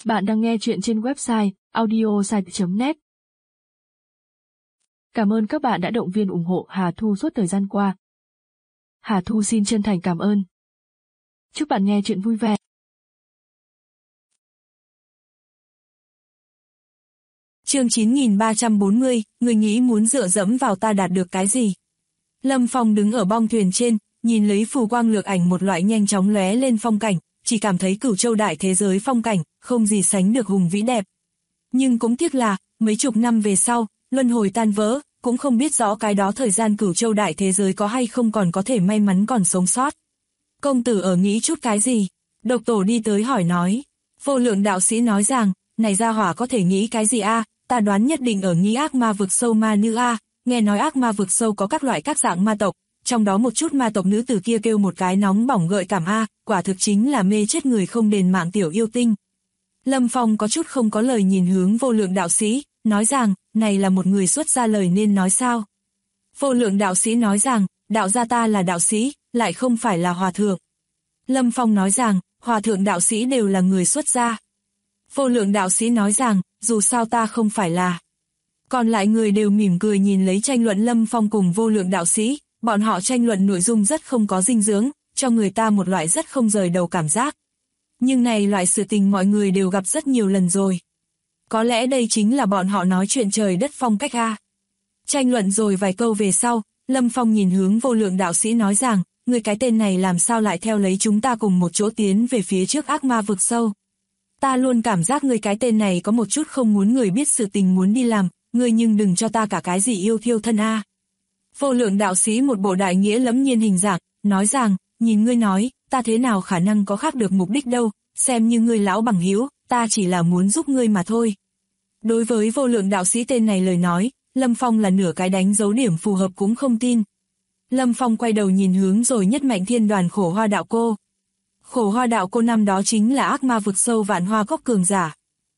Bạn đang nghe chuyện trên website audiosite.net. Cảm ơn các bạn đã động viên ủng hộ Hà Thu suốt thời gian qua. Hà Thu xin chân thành cảm ơn. Chúc bạn nghe chuyện vui vẻ. Chương 9340, người nghĩ muốn dựa dẫm vào ta đạt được cái gì? Lâm Phong đứng ở bong thuyền trên, nhìn lấy phù quang lược ảnh một loại nhanh chóng lóe lên phong cảnh, chỉ cảm thấy Cửu Châu đại thế giới phong cảnh, không gì sánh được hùng vĩ đẹp. Nhưng cũng tiếc là, mấy chục năm về sau, luân hồi tan vỡ, cũng không biết rõ cái đó thời gian Cửu Châu đại thế giới có hay không còn có thể may mắn còn sống sót. Công tử ở nghĩ chút cái gì? Độc Tổ đi tới hỏi nói. Vô Lượng đạo sĩ nói rằng, này gia hỏa có thể nghĩ cái gì a? Ta đoán nhất định ở nghĩ ác ma vực sâu ma nữ a. Nghe nói ác ma vực sâu có các loại các dạng ma tộc, trong đó một chút ma tộc nữ tử kia kêu một cái nóng bỏng gợi cảm a, quả thực chính là mê chết người không đền mạng tiểu yêu tinh. Lâm Phong có chút không có lời nhìn hướng Vô Lượng đạo sĩ, nói rằng, này là một người xuất ra lời nên nói sao. Vô Lượng đạo sĩ nói rằng, đạo gia ta là đạo sĩ, lại không phải là hòa thượng. Lâm Phong nói rằng, hòa thượng đạo sĩ đều là người xuất gia. Vô Lượng đạo sĩ nói rằng, dù sao ta không phải là. Còn lại người đều mỉm cười nhìn lấy tranh luận Lâm Phong cùng Vô Lượng đạo sĩ, bọn họ tranh luận nội dung rất không có dinh dưỡng, cho người ta một loại rất không rời đầu cảm giác. Nhưng này loại sự tình mọi người đều gặp rất nhiều lần rồi. Có lẽ đây chính là bọn họ nói chuyện trời đất phong cách a. Tranh luận rồi vài câu về sau, Lâm Phong nhìn hướng Vô Lượng đạo sĩ nói rằng, người cái tên này làm sao lại theo lấy chúng ta cùng một chỗ tiến về phía trước ác ma vực sâu. Ta luôn cảm giác người cái tên này có một chút không muốn người biết sự tình muốn đi làm, người nhưng đừng cho ta cả cái gì yêu thiêu thân a. Vô Lượng đạo sĩ một bộ đại nghĩa lẫm nhiên hình dạng, nói rằng, nhìn ngươi nói, ta thế nào khả năng có khác được mục đích đâu, xem như ngươi lão bằng hữu, ta chỉ là muốn giúp ngươi mà thôi. Đối với Vô Lượng đạo sĩ tên này lời nói, Lâm Phong là nửa cái đánh dấu điểm phù hợp cũng không tin. Lâm Phong quay đầu nhìn hướng rồi nhất mạnh thiên đoàn Khổ Hoa đạo cô. Khổ Hoa đạo cô năm đó chính là ác ma vực sâu Vạn Hoa Cốc cường giả.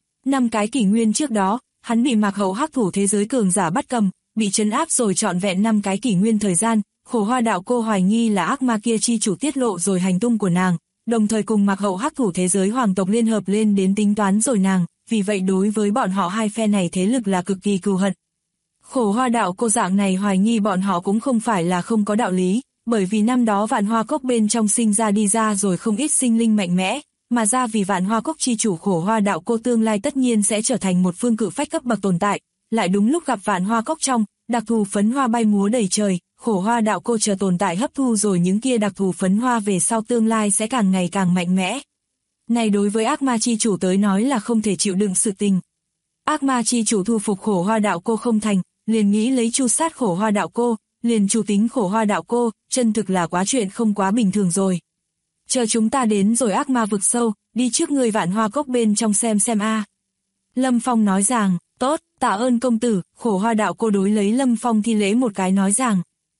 5 cái kỷ nguyên trước đó, hắn bị Mạc Hậu hắc thủ thế giới cường giả bắt cầm, bị trấn áp rồi trọn vẹn 5 cái kỷ nguyên thời gian. Khổ Hoa đạo cô hoài nghi là ác ma kia chi chủ tiết lộ rồi hành tung của nàng, đồng thời cùng Mạc Hậu hắc thủ thế giới hoàng tộc liên hợp lên đến tính toán rồi nàng, vì vậy đối với bọn họ hai phe này thế lực là cực kỳ cừu hận. Khổ Hoa đạo cô dạng này hoài nghi bọn họ cũng không phải là không có đạo lý, bởi vì năm đó Vạn Hoa Cốc bên trong sinh ra đi ra rồi không ít sinh linh mạnh mẽ, mà ra vì Vạn Hoa Cốc chi chủ Khổ Hoa đạo cô tương lai tất nhiên sẽ trở thành một phương cự phách cấp bậc tồn tại, lại đúng lúc gặp Vạn Hoa Cốc trong, đặc thù phấn hoa bay múa đầy trời, Khổ Hoa đạo cô chờ tồn tại hấp thu rồi những kia đặc thù phấn hoa về sau tương lai sẽ càng ngày càng mạnh mẽ. Này đối với ác ma chi chủ tới nói là không thể chịu đựng sự tình. Ác ma chi chủ thu phục Khổ Hoa đạo cô không thành, liền nghĩ lấy tru sát Khổ Hoa đạo cô, liền chủ tính Khổ Hoa đạo cô, chân thực là quá chuyện không quá bình thường rồi. Chờ chúng ta đến rồi ác ma vực sâu, đi trước người Vạn Hoa Cốc bên trong xem a. Lâm Phong nói rằng, tốt, tạ ơn công tử, Khổ Hoa đạo cô đối lấy Lâm Phong thi lễ một cái nói rằng.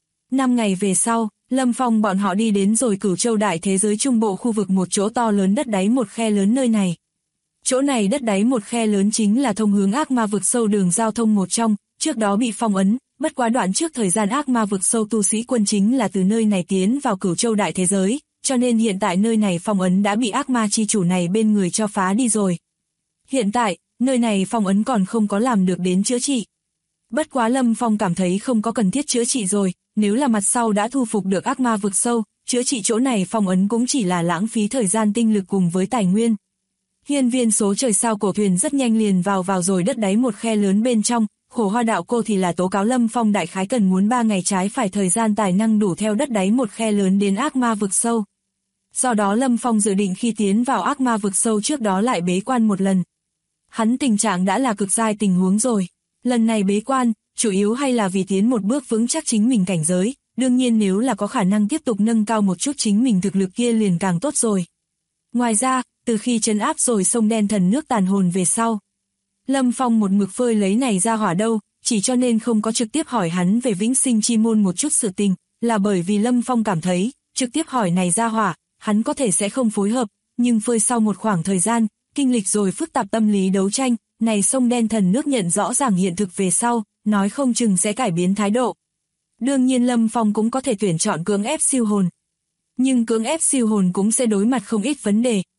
5 ngày về sau, Lâm Phong bọn họ đi đến rồi Cửu Châu đại thế giới trung bộ khu vực một chỗ to lớn đất đáy một khe lớn nơi này. Chỗ này đất đáy một khe lớn chính là thông hướng ác ma vực sâu đường giao thông một trong, trước đó bị phong ấn, bất quá đoạn trước thời gian ác ma vực sâu tu sĩ quân chính là từ nơi này tiến vào Cửu Châu đại thế giới, cho nên hiện tại nơi này phong ấn đã bị ác ma chi chủ này bên người cho phá đi rồi. Hiện tại, nơi này phong ấn còn không có làm được đến chữa trị. Bất quá Lâm Phong cảm thấy không có cần thiết chữa trị rồi, nếu là mặt sau đã thu phục được ác ma vực sâu, chữa trị chỗ này phong ấn cũng chỉ là lãng phí thời gian tinh lực cùng với tài nguyên. Hiên viên số trời sao cổ thuyền rất nhanh liền vào rồi đất đáy một khe lớn bên trong, Khổ Hoa đạo cô thì là tố cáo Lâm Phong đại khái cần muốn 3 ngày trái phải thời gian tài năng đủ theo đất đáy một khe lớn đến ác ma vực sâu. Do đó Lâm Phong dự định khi tiến vào ác ma vực sâu trước đó lại bế quan một lần. Hắn tình trạng đã là cực giai tình huống rồi. Lần này bế quan, chủ yếu hay là vì tiến một bước vững chắc chính mình cảnh giới, đương nhiên nếu là có khả năng tiếp tục nâng cao một chút chính mình thực lực kia liền càng tốt rồi. Ngoài ra, từ khi trấn áp rồi sông đen thần nước tàn hồn về sau, Lâm Phong một mực phơi lấy này ra hỏa đâu, chỉ cho nên không có trực tiếp hỏi hắn về vĩnh sinh chi môn một chút sự tình, là bởi vì Lâm Phong cảm thấy, trực tiếp hỏi này ra hỏa, hắn có thể sẽ không phối hợp, nhưng phơi sau một khoảng thời gian, kinh lịch rồi phức tạp tâm lý đấu tranh, này sông đen thần nước nhận rõ ràng hiện thực về sau, nói không chừng sẽ cải biến thái độ. Đương nhiên Lâm Phong cũng có thể tuyển chọn cưỡng ép siêu hồn. Nhưng cưỡng ép siêu hồn cũng sẽ đối mặt không ít vấn đề,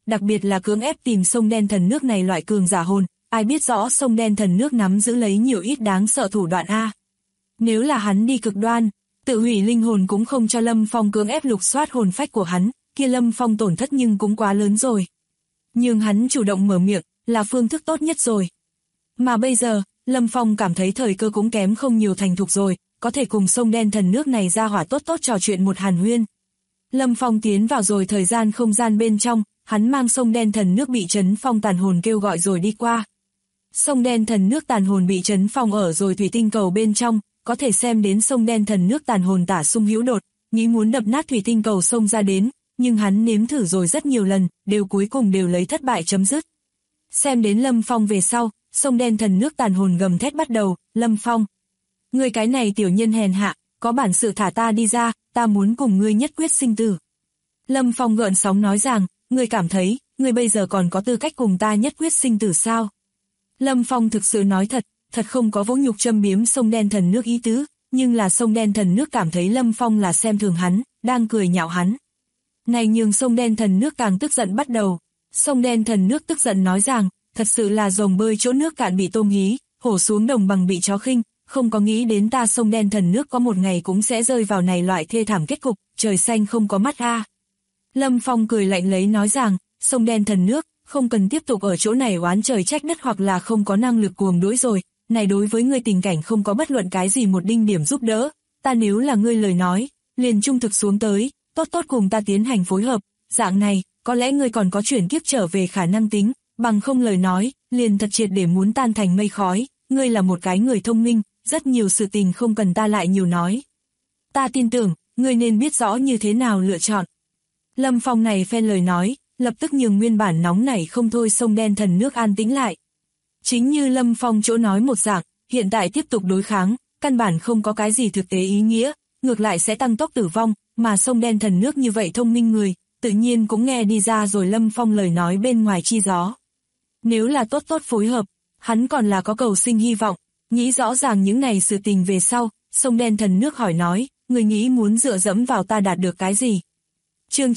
đặc biệt là cưỡng ép tìm sông đen thần nước này loại cường giả hồn, ai biết rõ sông đen thần nước nắm giữ lấy nhiều ít đáng sợ thủ đoạn a. Nếu là hắn đi cực đoan, tự hủy linh hồn cũng không cho Lâm Phong cưỡng ép lục soát hồn phách của hắn, kia Lâm Phong tổn thất nhưng cũng quá lớn rồi. Nhưng hắn chủ động mở miệng, là phương thức tốt nhất rồi. Mà bây giờ, Lâm Phong cảm thấy thời cơ cũng kém không nhiều thành thục rồi, có thể cùng sông đen thần nước này ra hỏa tốt tốt trò chuyện một hàn huyên. Lâm Phong tiến vào rồi thời gian không gian bên trong, hắn mang sông đen thần nước bị Trấn Phong tàn hồn kêu gọi rồi đi qua. Sông đen thần nước tàn hồn bị Trấn Phong ở rồi thủy tinh cầu bên trong, có thể xem đến sông đen thần nước tàn hồn tả sung hữu đột, nghĩ muốn đập nát thủy tinh cầu sông ra đến, nhưng hắn nếm thử rồi rất nhiều lần, cuối cùng đều lấy thất bại chấm dứt. Xem đến Lâm Phong về sau, sông đen thần nước tàn hồn gầm thét bắt đầu, Lâm Phong. Ngươi cái này tiểu nhân hèn hạ, có bản sự thả ta đi ra, ta muốn cùng ngươi nhất quyết sinh tử. Lâm Phong gợn sóng nói rằng, ngươi cảm thấy, ngươi bây giờ còn có tư cách cùng ta nhất quyết sinh tử sao? Lâm Phong thực sự nói thật không có vỗ nhục châm biếm sông đen thần nước ý tứ, nhưng là sông đen thần nước cảm thấy Lâm Phong là xem thường hắn, đang cười nhạo hắn. Này nhường sông đen thần nước càng tức giận bắt đầu. Sông đen thần nước tức giận nói rằng, thật sự là rồng bơi chỗ nước cạn bị tôm hí, hổ xuống đồng bằng bị chó khinh, không có nghĩ đến ta sông đen thần nước có một ngày cũng sẽ rơi vào này loại thê thảm kết cục, trời xanh không có mắt a. Lâm Phong cười lạnh lấy nói rằng, sông đen thần nước, không cần tiếp tục ở chỗ này oán trời trách đất hoặc là không có năng lực cuồng đuổi rồi, này đối với ngươi tình cảnh không có bất luận cái gì một đinh điểm giúp đỡ, ta nếu là ngươi lời nói, liền trung thực xuống tới, tốt tốt cùng ta tiến hành phối hợp, dạng này, có lẽ ngươi còn có chuyển kiếp trở về khả năng tính, bằng không lời nói, liền thật triệt để muốn tan thành mây khói, ngươi là một cái người thông minh, rất nhiều sự tình không cần ta lại nhiều nói. Ta tin tưởng, ngươi nên biết rõ như thế nào lựa chọn. Lâm Phong này phen lời nói, lập tức nhường nguyên bản nóng nảy không thôi sông đen thần nước an tĩnh lại. Chính như Lâm Phong chỗ nói một dạng, hiện tại tiếp tục đối kháng, căn bản không có cái gì thực tế ý nghĩa, ngược lại sẽ tăng tốc tử vong, mà sông đen thần nước như vậy thông minh người, tự nhiên cũng nghe đi ra rồi Lâm Phong lời nói bên ngoài chi gió. Nếu là tốt tốt phối hợp, hắn còn là có cầu sinh hy vọng, nghĩ rõ ràng những này sự tình về sau, sông đen thần nước hỏi nói, người nghĩ muốn dựa dẫm vào ta đạt được cái gì? Chương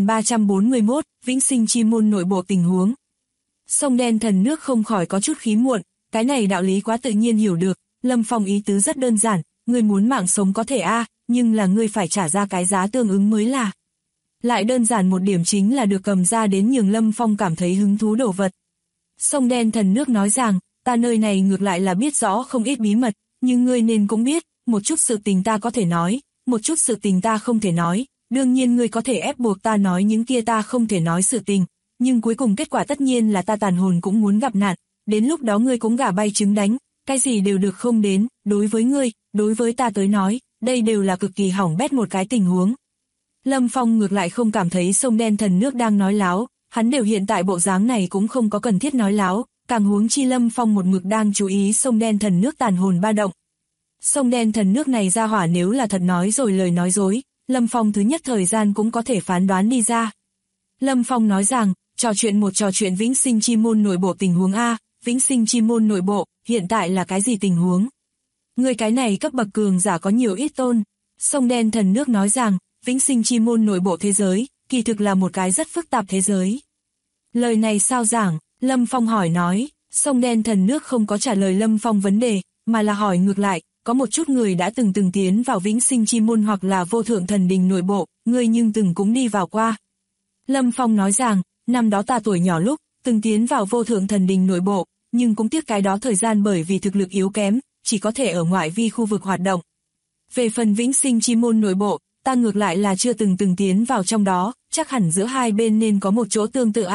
9341, Vĩnh Sinh Chi Môn nội bộ tình huống. Sông đen thần nước không khỏi có chút khí muộn, cái này đạo lý quá tự nhiên hiểu được, Lâm Phong ý tứ rất đơn giản, ngươi muốn mạng sống có thể nhưng là ngươi phải trả ra cái giá tương ứng mới là. Lại đơn giản một điểm chính là được cầm ra đến nhường Lâm Phong cảm thấy hứng thú đồ vật. Sông đen thần nước nói rằng, ta nơi này ngược lại là biết rõ không ít bí mật, nhưng ngươi nên cũng biết, một chút sự tình ta có thể nói, một chút sự tình ta không thể nói, đương nhiên ngươi có thể ép buộc ta nói những kia ta không thể nói sự tình, nhưng cuối cùng kết quả tất nhiên là ta tàn hồn cũng muốn gặp nạn, đến lúc đó ngươi cũng gà bay trứng đánh, cái gì đều được không đến, đối với ngươi, đối với ta tới nói, đây đều là cực kỳ hỏng bét một cái tình huống. Lâm Phong ngược lại không cảm thấy sông đen thần nước đang nói láo, hắn đều hiện tại bộ dáng này cũng không có cần thiết nói láo, càng huống chi Lâm Phong một mực đang chú ý sông đen thần nước tàn hồn ba động. Sông đen thần nước này ra hỏa nếu là thật nói rồi lời nói dối, Lâm Phong thứ nhất thời gian cũng có thể phán đoán đi ra. Lâm Phong nói rằng, trò chuyện Vĩnh Sinh Chi Môn nội bộ tình huống Vĩnh Sinh Chi Môn nội bộ, hiện tại là cái gì tình huống? Người cái này cấp bậc cường giả có nhiều ít tôn. Sông đen thần nước nói rằng, Vĩnh Sinh Chi Môn nội bộ thế giới, kỳ thực là một cái rất phức tạp thế giới. Lời này sao giảng? Lâm Phong hỏi nói, sông đen thần nước không có trả lời Lâm Phong vấn đề, mà là hỏi ngược lại, có một chút người đã từng tiến vào Vĩnh Sinh Chi Môn hoặc là Vô Thượng Thần Đình nội bộ, người nhưng từng cũng đi vào qua. Lâm Phong nói rằng, năm đó ta tuổi nhỏ lúc, từng tiến vào Vô Thượng Thần Đình nội bộ, nhưng cũng tiếc cái đó thời gian bởi vì thực lực yếu kém, chỉ có thể ở ngoại vi khu vực hoạt động. Về phần Vĩnh Sinh Chi Môn nội bộ, ta ngược lại là chưa từng tiến vào trong đó, chắc hẳn giữa hai bên nên có một chỗ tương tự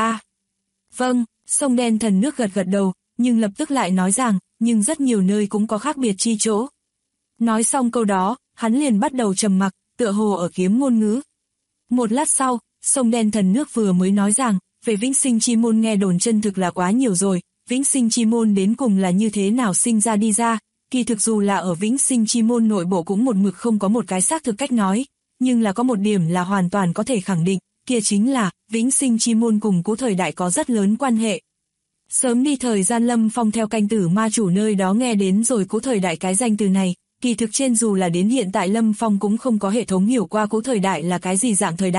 Vâng, sông đen thần nước gật đầu, nhưng lập tức lại nói rằng, nhưng rất nhiều nơi cũng có khác biệt chi chỗ. Nói xong câu đó, hắn liền bắt đầu trầm mặc, tựa hồ ở kiếm ngôn ngữ. Một lát sau, sông đen thần nước vừa mới nói rằng, về Vĩnh Sinh Chi Môn nghe đồn chân thực là quá nhiều rồi, Vĩnh Sinh Chi Môn đến cùng là như thế nào sinh ra đi ra, kỳ thực dù là ở Vĩnh Sinh Chi Môn nội bộ cũng một mực không có một cái xác thực cách nói, nhưng là có một điểm là hoàn toàn có thể khẳng định, kia chính là, Vĩnh Sinh Chi Môn cùng Cũ Thời Đại có rất lớn quan hệ. Sớm đi thời gian Lâm Phong theo canh tử ma chủ nơi đó nghe đến rồi Cũ Thời Đại cái danh từ này, kỳ thực trên dù là đến hiện tại Lâm Phong cũng không có hệ thống hiểu qua Cũ Thời Đại là cái gì dạng thời đại,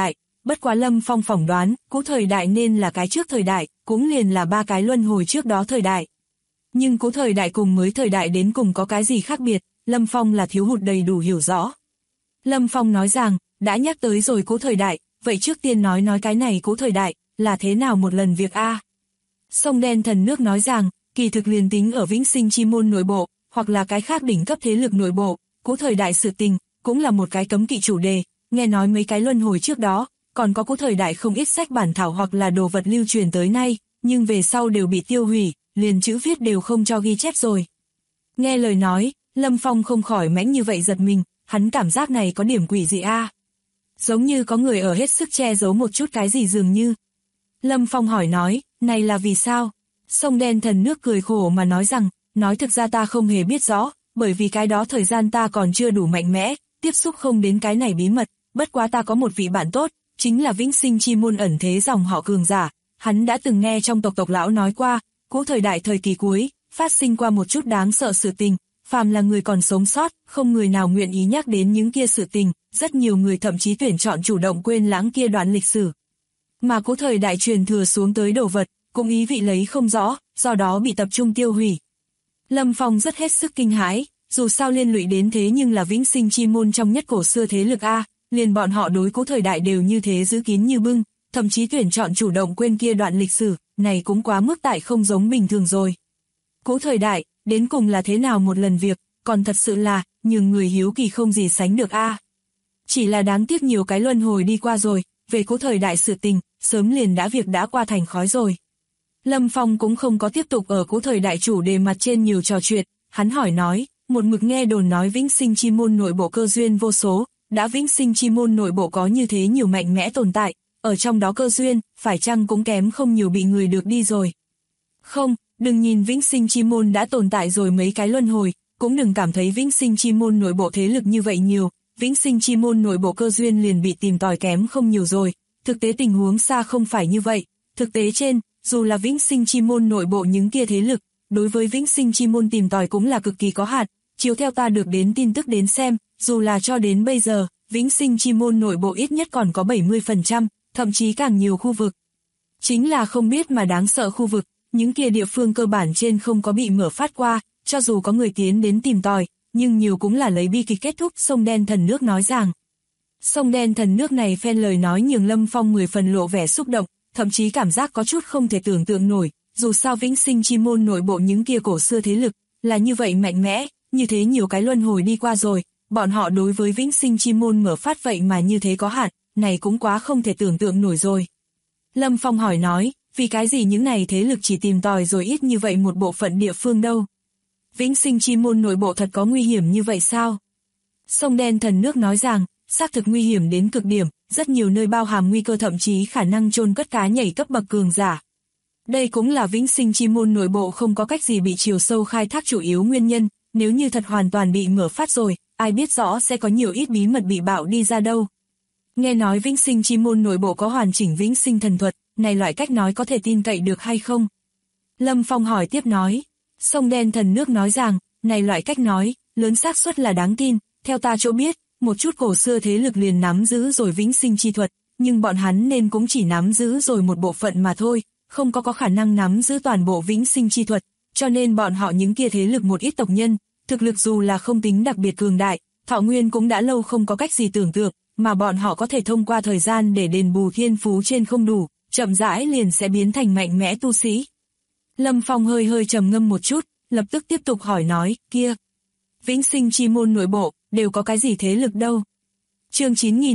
bất quá Lâm Phong phỏng đoán, cũ thời đại nên là cái trước thời đại, cũng liền là 3 cái luân hồi trước đó thời đại. Nhưng cũ thời đại cùng mới thời đại đến cùng có cái gì khác biệt, Lâm Phong là thiếu hụt đầy đủ hiểu rõ. Lâm Phong nói rằng, đã nhắc tới rồi cũ thời đại, vậy trước tiên nói cái này cũ thời đại, là thế nào một lần việc a? Sông Đen Thần Nước nói rằng, kỳ thực liền tính ở Vĩnh Sinh Chi Môn nội bộ, hoặc là cái khác đỉnh cấp thế lực nội bộ, cũ thời đại sự tình, cũng là một cái cấm kỵ chủ đề, nghe nói mấy cái luân hồi trước đó, còn có cũ thời đại không ít sách bản thảo hoặc là đồ vật lưu truyền tới nay, nhưng về sau đều bị tiêu hủy, liền chữ viết đều không cho ghi chép rồi. Nghe lời nói, Lâm Phong không khỏi mãnh như vậy giật mình, hắn cảm giác này có điểm quỷ gì a? Giống như có người ở hết sức che giấu một chút cái gì dường như. Lâm Phong hỏi nói, này là vì sao? Sông Đen Thần Nước cười khổ mà nói rằng, nói thực ra ta không hề biết rõ, bởi vì cái đó thời gian ta còn chưa đủ mạnh mẽ, tiếp xúc không đến cái này bí mật, bất quá ta có một vị bạn tốt, chính là Vĩnh Sinh Chi Môn ẩn thế dòng họ cường giả, hắn đã từng nghe trong tộc lão nói qua, cũ thời đại thời kỳ cuối, phát sinh qua một chút đáng sợ sự tình, phàm là người còn sống sót, không người nào nguyện ý nhắc đến những kia sự tình, rất nhiều người thậm chí tuyển chọn chủ động quên lãng kia đoạn lịch sử. Mà cũ thời đại truyền thừa xuống tới đồ vật, cũng ý vị lấy không rõ, do đó bị tập trung tiêu hủy. Lâm Phong rất hết sức kinh hãi, dù sao liên lụy đến thế nhưng là Vĩnh Sinh Chi Môn trong nhất cổ xưa thế lực A, liền bọn họ đối cũ thời đại đều như thế giữ kín như bưng, thậm chí tuyển chọn chủ động quên kia đoạn lịch sử, này cũng quá mức tại không giống bình thường rồi. Cũ thời đại, đến cùng là thế nào một lần việc, còn thật sự là, nhường người hiếu kỳ không gì sánh được a. Chỉ là đáng tiếc nhiều cái luân hồi đi qua rồi, về cũ thời đại sự tình, sớm liền đã việc đã qua thành khói rồi. Lâm Phong cũng không có tiếp tục ở cũ thời đại chủ đề mặt trên nhiều trò chuyện, hắn hỏi nói, một mực nghe đồn nói Vĩnh Sinh Chi Môn nội bộ cơ duyên vô số, đã Vĩnh Sinh Chi Môn nội bộ có như thế nhiều mạnh mẽ tồn tại, ở trong đó cơ duyên, phải chăng cũng kém không nhiều bị người được đi rồi. Không, đừng nhìn Vĩnh Sinh Chi Môn đã tồn tại rồi mấy cái luân hồi, cũng đừng cảm thấy Vĩnh Sinh Chi Môn nội bộ thế lực như vậy nhiều, Vĩnh Sinh Chi Môn nội bộ cơ duyên liền bị tìm tòi kém không nhiều rồi, thực tế tình huống xa không phải như vậy, thực tế trên, dù là Vĩnh Sinh Chi Môn nội bộ những kia thế lực, đối với Vĩnh Sinh Chi Môn tìm tòi cũng là cực kỳ có hạn, chiếu theo ta được đến tin tức đến xem, dù là cho đến bây giờ, Vĩnh Sinh Chi Môn nội bộ ít nhất còn có 70%, thậm chí càng nhiều khu vực. Chính là không biết mà đáng sợ khu vực, những kia địa phương cơ bản trên không có bị mở phát qua, cho dù có người tiến đến tìm tòi, nhưng nhiều cũng là lấy bi kịch kết thúc. Sông Đen Thần Nước nói rằng. Sông Đen Thần Nước này phen lời nói nhường Lâm Phong 10 phần lộ vẻ xúc động, thậm chí cảm giác có chút không thể tưởng tượng nổi, dù sao Vĩnh Sinh Chi Môn nội bộ những kia cổ xưa thế lực, là như vậy mạnh mẽ, như thế nhiều cái luân hồi đi qua rồi, bọn họ đối với Vĩnh Sinh Chi Môn mở phát vậy mà như thế có hạn, này cũng quá không thể tưởng tượng nổi rồi. Lâm Phong hỏi nói, vì cái gì những này thế lực chỉ tìm tòi rồi ít như vậy một bộ phận địa phương đâu? Vĩnh Sinh Chi Môn nội bộ thật có nguy hiểm như vậy sao? Sông Đen Thần Nước nói rằng, xác thực nguy hiểm đến cực điểm, rất nhiều nơi bao hàm nguy cơ thậm chí khả năng chôn cất cá nhảy cấp bậc cường giả. Đây cũng là Vĩnh Sinh Chi Môn nội bộ không có cách gì bị chiều sâu khai thác chủ yếu nguyên nhân, nếu như thật hoàn toàn bị mở phát rồi, ai biết rõ sẽ có nhiều ít bí mật bị bạo đi ra đâu. Nghe nói Vĩnh Sinh Chi Môn nội bộ có hoàn chỉnh Vĩnh Sinh thần thuật, này loại cách nói có thể tin cậy được hay không? Lâm Phong hỏi tiếp nói. Sông Đen Thần Nước nói rằng, này loại cách nói, lớn xác suất là đáng tin, theo ta chỗ biết, một chút cổ xưa thế lực liền nắm giữ rồi Vĩnh Sinh chi thuật, nhưng bọn hắn nên cũng chỉ nắm giữ rồi một bộ phận mà thôi, không có khả năng nắm giữ toàn bộ Vĩnh Sinh chi thuật, cho nên bọn họ những kia thế lực một ít tộc nhân, thực lực dù là không tính đặc biệt cường đại, thọ nguyên cũng đã lâu không có cách gì tưởng tượng, mà bọn họ có thể thông qua thời gian để đền bù thiên phú trên không đủ, chậm rãi liền sẽ biến thành mạnh mẽ tu sĩ. Lâm Phong hơi trầm ngâm một chút, lập tức tiếp tục hỏi nói, kia, Vĩnh Sinh Chi Môn nội bộ, đều có cái gì thế lực đâu? Chương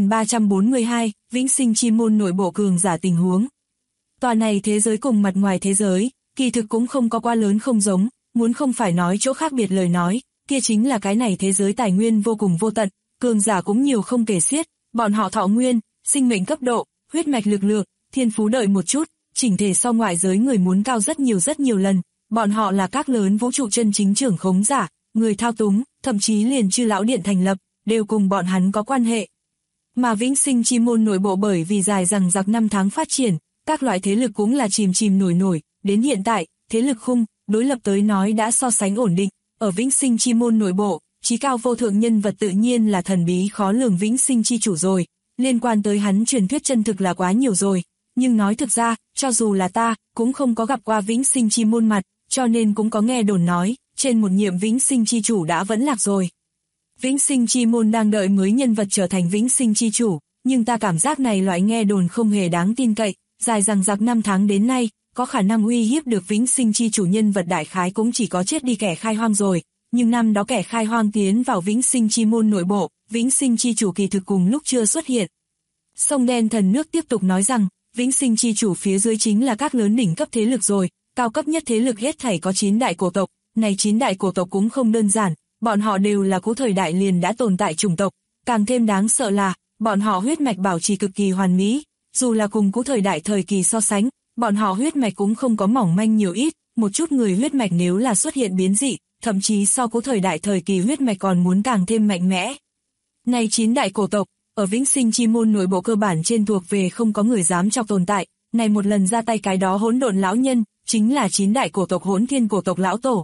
9342, Vĩnh Sinh Chi Môn nội bộ cường giả tình huống. Tòa này thế giới cùng mặt ngoài thế giới, kỳ thực cũng không có quá lớn không giống, muốn không phải nói chỗ khác biệt lời nói, kia chính là cái này thế giới tài nguyên vô cùng vô tận, cường giả cũng nhiều không kể xiết, bọn họ thọ nguyên, sinh mệnh cấp độ, huyết mạch lực lượng, thiên phú đợi một chút, chỉnh thể so ngoại giới người muốn cao rất nhiều lần, bọn họ là các lớn vũ trụ chân chính trưởng khống giả, người thao túng, thậm chí liền Chư Lão Điện thành lập, đều cùng bọn hắn có quan hệ. Mà Vĩnh Sinh Chi Môn nội bộ bởi vì dài dằng dặc năm tháng phát triển, các loại thế lực cũng là chìm nổi, đến hiện tại, thế lực khung, đối lập tới nói đã so sánh ổn định, ở Vĩnh Sinh Chi Môn nội bộ, chí cao vô thượng nhân vật tự nhiên là thần bí khó lường Vĩnh Sinh Chi chủ rồi, liên quan tới hắn truyền thuyết chân thực là quá nhiều rồi, nhưng nói thực ra, cho dù là ta, cũng không có gặp qua vĩnh sinh chi môn mặt, cho nên cũng có nghe đồn nói, trên một nhiệm vĩnh sinh chi chủ đã vẫn lạc rồi. Vĩnh sinh chi môn đang đợi mới nhân vật trở thành vĩnh sinh chi chủ, nhưng ta cảm giác này loại nghe đồn không hề đáng tin cậy, dài dằng dặc 5 tháng đến nay, có khả năng uy hiếp được vĩnh sinh chi chủ nhân vật đại khái cũng chỉ có chết đi kẻ khai hoang rồi, nhưng năm đó kẻ khai hoang tiến vào vĩnh sinh chi môn nội bộ, vĩnh sinh chi chủ kỳ thực cùng lúc chưa xuất hiện. Sông đen thần nước tiếp tục nói rằng, vĩnh sinh chi chủ phía dưới chính là các lớn đỉnh cấp thế lực rồi, cao cấp nhất thế lực hết thảy có 9 đại cổ tộc, này 9 đại cổ tộc cũng không đơn giản, bọn họ đều là cũ thời đại liền đã tồn tại chủng tộc, càng thêm đáng sợ là, bọn họ huyết mạch bảo trì cực kỳ hoàn mỹ, dù là cùng cũ thời đại thời kỳ so sánh, bọn họ huyết mạch cũng không có mỏng manh nhiều ít, một chút người huyết mạch nếu là xuất hiện biến dị, thậm chí so cũ thời đại thời kỳ huyết mạch còn muốn càng thêm mạnh mẽ. Này 9 đại cổ tộc, ở vĩnh sinh chi môn nội bộ cơ bản trên thuộc về không có người dám chọc tồn tại, này một lần ra tay cái đó hỗn độn lão nhân, chính là 9 đại cổ tộc Hỗn Thiên cổ tộc lão tổ.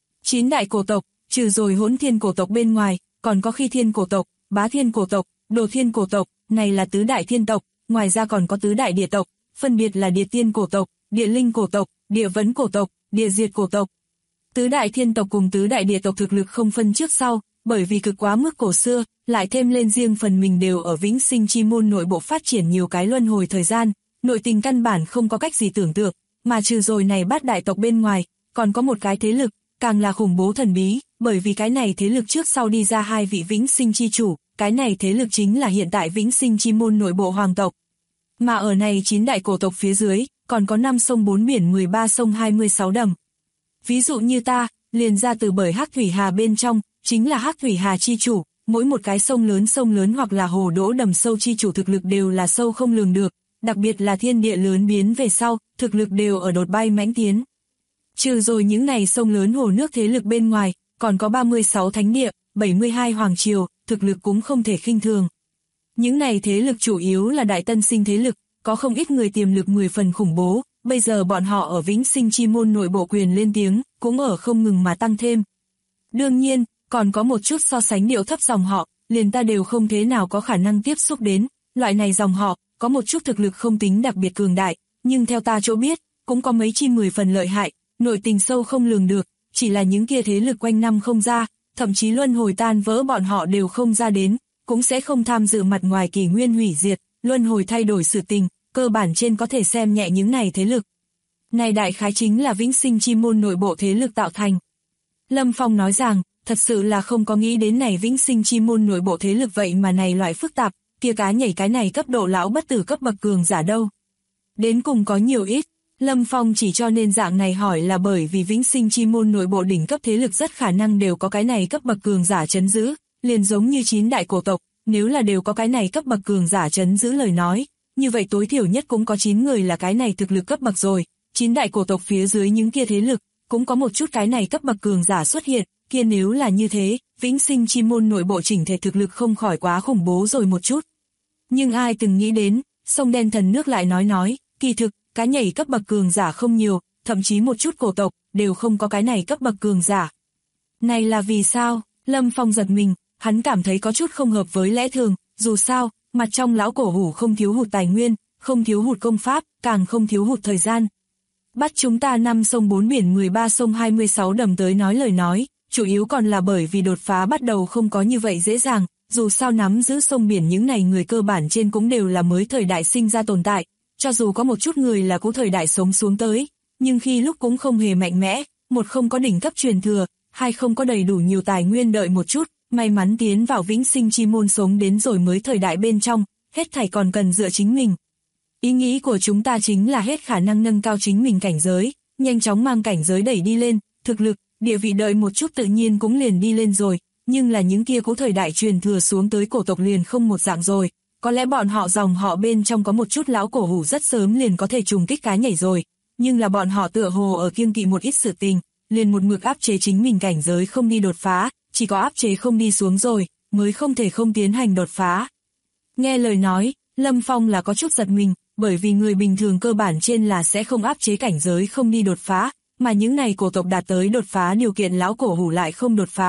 9 đại cổ tộc, trừ rồi Hỗn Thiên cổ tộc bên ngoài, còn có Khi Thiên cổ tộc, Bá Thiên cổ tộc, Đồ Thiên cổ tộc, này là tứ đại thiên tộc, ngoài ra còn có tứ đại địa tộc, phân biệt là Địa Tiên cổ tộc, Địa Linh cổ tộc, Địa Vấn cổ tộc, Địa Diệt cổ tộc. Tứ đại thiên tộc cùng tứ đại địa tộc thực lực không phân trước sau, bởi vì cực quá mức cổ xưa, lại thêm lên riêng phần mình đều ở vĩnh sinh chi môn nội bộ phát triển nhiều cái luân hồi thời gian, nội tình căn bản không có cách gì tưởng tượng, mà trừ rồi này bát đại tộc bên ngoài, còn có một cái thế lực, càng là khủng bố thần bí, bởi vì cái này thế lực trước sau đi ra 2 vị vĩnh sinh chi chủ, cái này thế lực chính là hiện tại vĩnh sinh chi môn nội bộ hoàng tộc. Mà ở này 9 đại cổ tộc phía dưới, còn có 5 sông 4 biển 13 sông 26 đầm. Ví dụ như ta, liền ra từ bởi Hắc Thủy Hà bên trong, chính là Hắc Thủy Hà chi chủ, mỗi một cái sông lớn hoặc là hồ đỗ đầm sâu chi chủ thực lực đều là sâu không lường được, đặc biệt là thiên địa lớn biến về sau, thực lực đều ở đột bay mãnh tiến. Trừ rồi những này sông lớn hồ nước thế lực bên ngoài, còn có 36 thánh địa, 72 hoàng triều, thực lực cũng không thể khinh thường. Những này thế lực chủ yếu là đại tân sinh thế lực, có không ít người tiềm lực 10 phần khủng bố, bây giờ bọn họ ở vĩnh sinh chi môn nội bộ quyền lên tiếng, cũng ở không ngừng mà tăng thêm. Đương nhiên, còn có một chút so sánh điệu thấp dòng họ, liền ta đều không thế nào có khả năng tiếp xúc đến, loại này dòng họ, có một chút thực lực không tính đặc biệt cường đại, nhưng theo ta chỗ biết, cũng có mấy chi 10 phần lợi hại, nội tình sâu không lường được, chỉ là những kia thế lực quanh năm không ra, thậm chí luân hồi tan vỡ bọn họ đều không ra đến, cũng sẽ không tham dự mặt ngoài kỷ nguyên hủy diệt, luân hồi thay đổi sự tình, cơ bản trên có thể xem nhẹ những này thế lực. Này đại khái chính là vĩnh sinh chi môn nội bộ thế lực tạo thành. Lâm Phong nói rằng, thật sự là không có nghĩ đến này vĩnh sinh chi môn nội bộ thế lực vậy mà này loại phức tạp, kia cá nhảy cái này cấp độ lão bất tử cấp bậc cường giả đâu. Đến cùng có nhiều ít, Lâm Phong chỉ cho nên dạng này hỏi là bởi vì vĩnh sinh chi môn nội bộ đỉnh cấp thế lực rất khả năng đều có cái này cấp bậc cường giả trấn giữ, liền giống như 9 đại cổ tộc, nếu là đều có cái này cấp bậc cường giả trấn giữ lời nói, như vậy tối thiểu nhất cũng có 9 người là cái này thực lực cấp bậc rồi, 9 đại cổ tộc phía dưới những kia thế lực, cũng có một chút cái này cấp bậc cường giả xuất hiện, kia nếu là như thế, vĩnh sinh chi môn nội bộ chỉnh thể thực lực không khỏi quá khủng bố rồi một chút. Nhưng ai từng nghĩ đến, sông đen thần nước lại nói, kỳ thực, cái nhảy cấp bậc cường giả không nhiều, thậm chí một chút cổ tộc, đều không có cái này cấp bậc cường giả. Này là vì sao? Lâm Phong giật mình, hắn cảm thấy có chút không hợp với lẽ thường, dù sao, mặt trong lão cổ hủ không thiếu hụt tài nguyên, không thiếu hụt công pháp, càng không thiếu hụt thời gian. Bắt chúng ta 5 sông 4 biển 13 sông 26 đầm tới nói lời nói, chủ yếu còn là bởi vì đột phá bắt đầu không có như vậy dễ dàng, dù sao nắm giữ sông biển những này người cơ bản trên cũng đều là mới thời đại sinh ra tồn tại, cho dù có một chút người là cũ thời đại sống xuống tới, nhưng khi lúc cũng không hề mạnh mẽ, một không có đỉnh cấp truyền thừa, hai không có đầy đủ nhiều tài nguyên đợi một chút, may mắn tiến vào vĩnh sinh chi môn sống đến rồi mới thời đại bên trong, hết thảy còn cần dựa chính mình. Ý nghĩ của chúng ta chính là hết khả năng nâng cao chính mình cảnh giới, nhanh chóng mang cảnh giới đẩy đi lên, thực lực, địa vị đợi một chút tự nhiên cũng liền đi lên rồi, nhưng là những kia cũ thời đại truyền thừa xuống tới cổ tộc liền không một dạng rồi, có lẽ bọn họ dòng họ bên trong có một chút lão cổ hủ rất sớm liền có thể trùng kích cá nhảy rồi, nhưng là bọn họ tựa hồ ở kiêng kỵ một ít sự tình, liền một mực áp chế chính mình cảnh giới không đi đột phá, chỉ có áp chế không đi xuống rồi, mới không thể không tiến hành đột phá. Nghe lời nói, Lâm Phong là có chút giật mình, bởi vì người bình thường cơ bản trên là sẽ không áp chế cảnh giới không đi đột phá, mà những này cổ tộc đạt tới đột phá điều kiện lão cổ hủ lại không đột phá,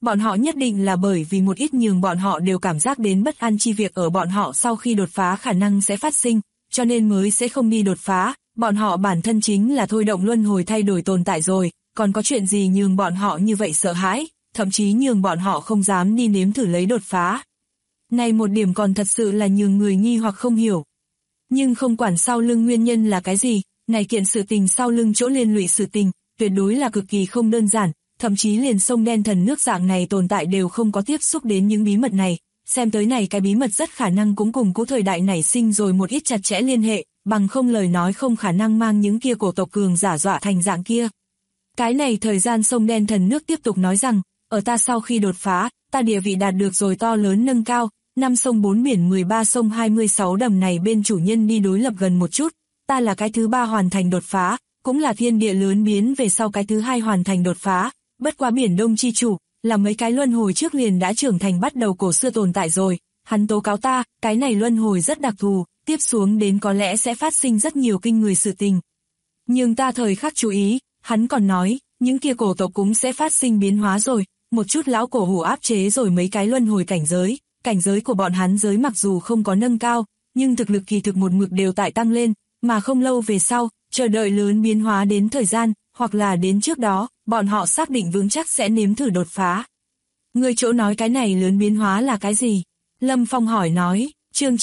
bọn họ nhất định là bởi vì một ít nhường bọn họ đều cảm giác đến bất an chi việc ở bọn họ sau khi đột phá khả năng sẽ phát sinh, cho nên mới sẽ không đi đột phá, bọn họ bản thân chính là thôi động luân hồi thay đổi tồn tại rồi, còn có chuyện gì nhường bọn họ như vậy sợ hãi, thậm chí nhường bọn họ không dám đi nếm thử lấy đột phá. Này một điểm còn thật sự là nhường người nghi hoặc không hiểu. Nhưng không quản sau lưng nguyên nhân là cái gì, này kiện sự tình sau lưng chỗ liên lụy sự tình, tuyệt đối là cực kỳ không đơn giản, thậm chí liền sông đen thần nước dạng này tồn tại đều không có tiếp xúc đến những bí mật này, xem tới này cái bí mật rất khả năng cũng cùng cũ thời đại nảy sinh rồi một ít chặt chẽ liên hệ, bằng không lời nói không khả năng mang những kia cổ tộc cường giả dọa thành dạng kia. Cái này thời gian sông đen thần nước tiếp tục nói rằng, ở ta sau khi đột phá, ta địa vị đạt được rồi to lớn nâng cao, 5 sông 4 biển 13 sông 26 đầm này bên chủ nhân đi đối lập gần một chút, ta là cái thứ 3 hoàn thành đột phá, cũng là thiên địa lớn biến về sau cái thứ 2 hoàn thành đột phá, bất quá biển đông chi chủ, là mấy cái luân hồi trước liền đã trưởng thành bắt đầu cổ xưa tồn tại rồi, hắn tố cáo ta, cái này luân hồi rất đặc thù, tiếp xuống đến có lẽ sẽ phát sinh rất nhiều kinh người sự tình. Nhưng ta thời khắc chú ý, hắn còn nói, những kia cổ tộc cũng sẽ phát sinh biến hóa rồi, một chút lão cổ hủ áp chế rồi mấy cái luân hồi cảnh giới của bọn hắn giới mặc dù không có nâng cao, nhưng thực lực kỳ thực một mực đều tại tăng lên, mà không lâu về sau, chờ đợi lớn biến hóa đến thời gian, hoặc là đến trước đó, bọn họ xác định vững chắc sẽ nếm thử đột phá. Người chỗ nói cái này lớn biến hóa là cái gì? Lâm Phong hỏi nói, chương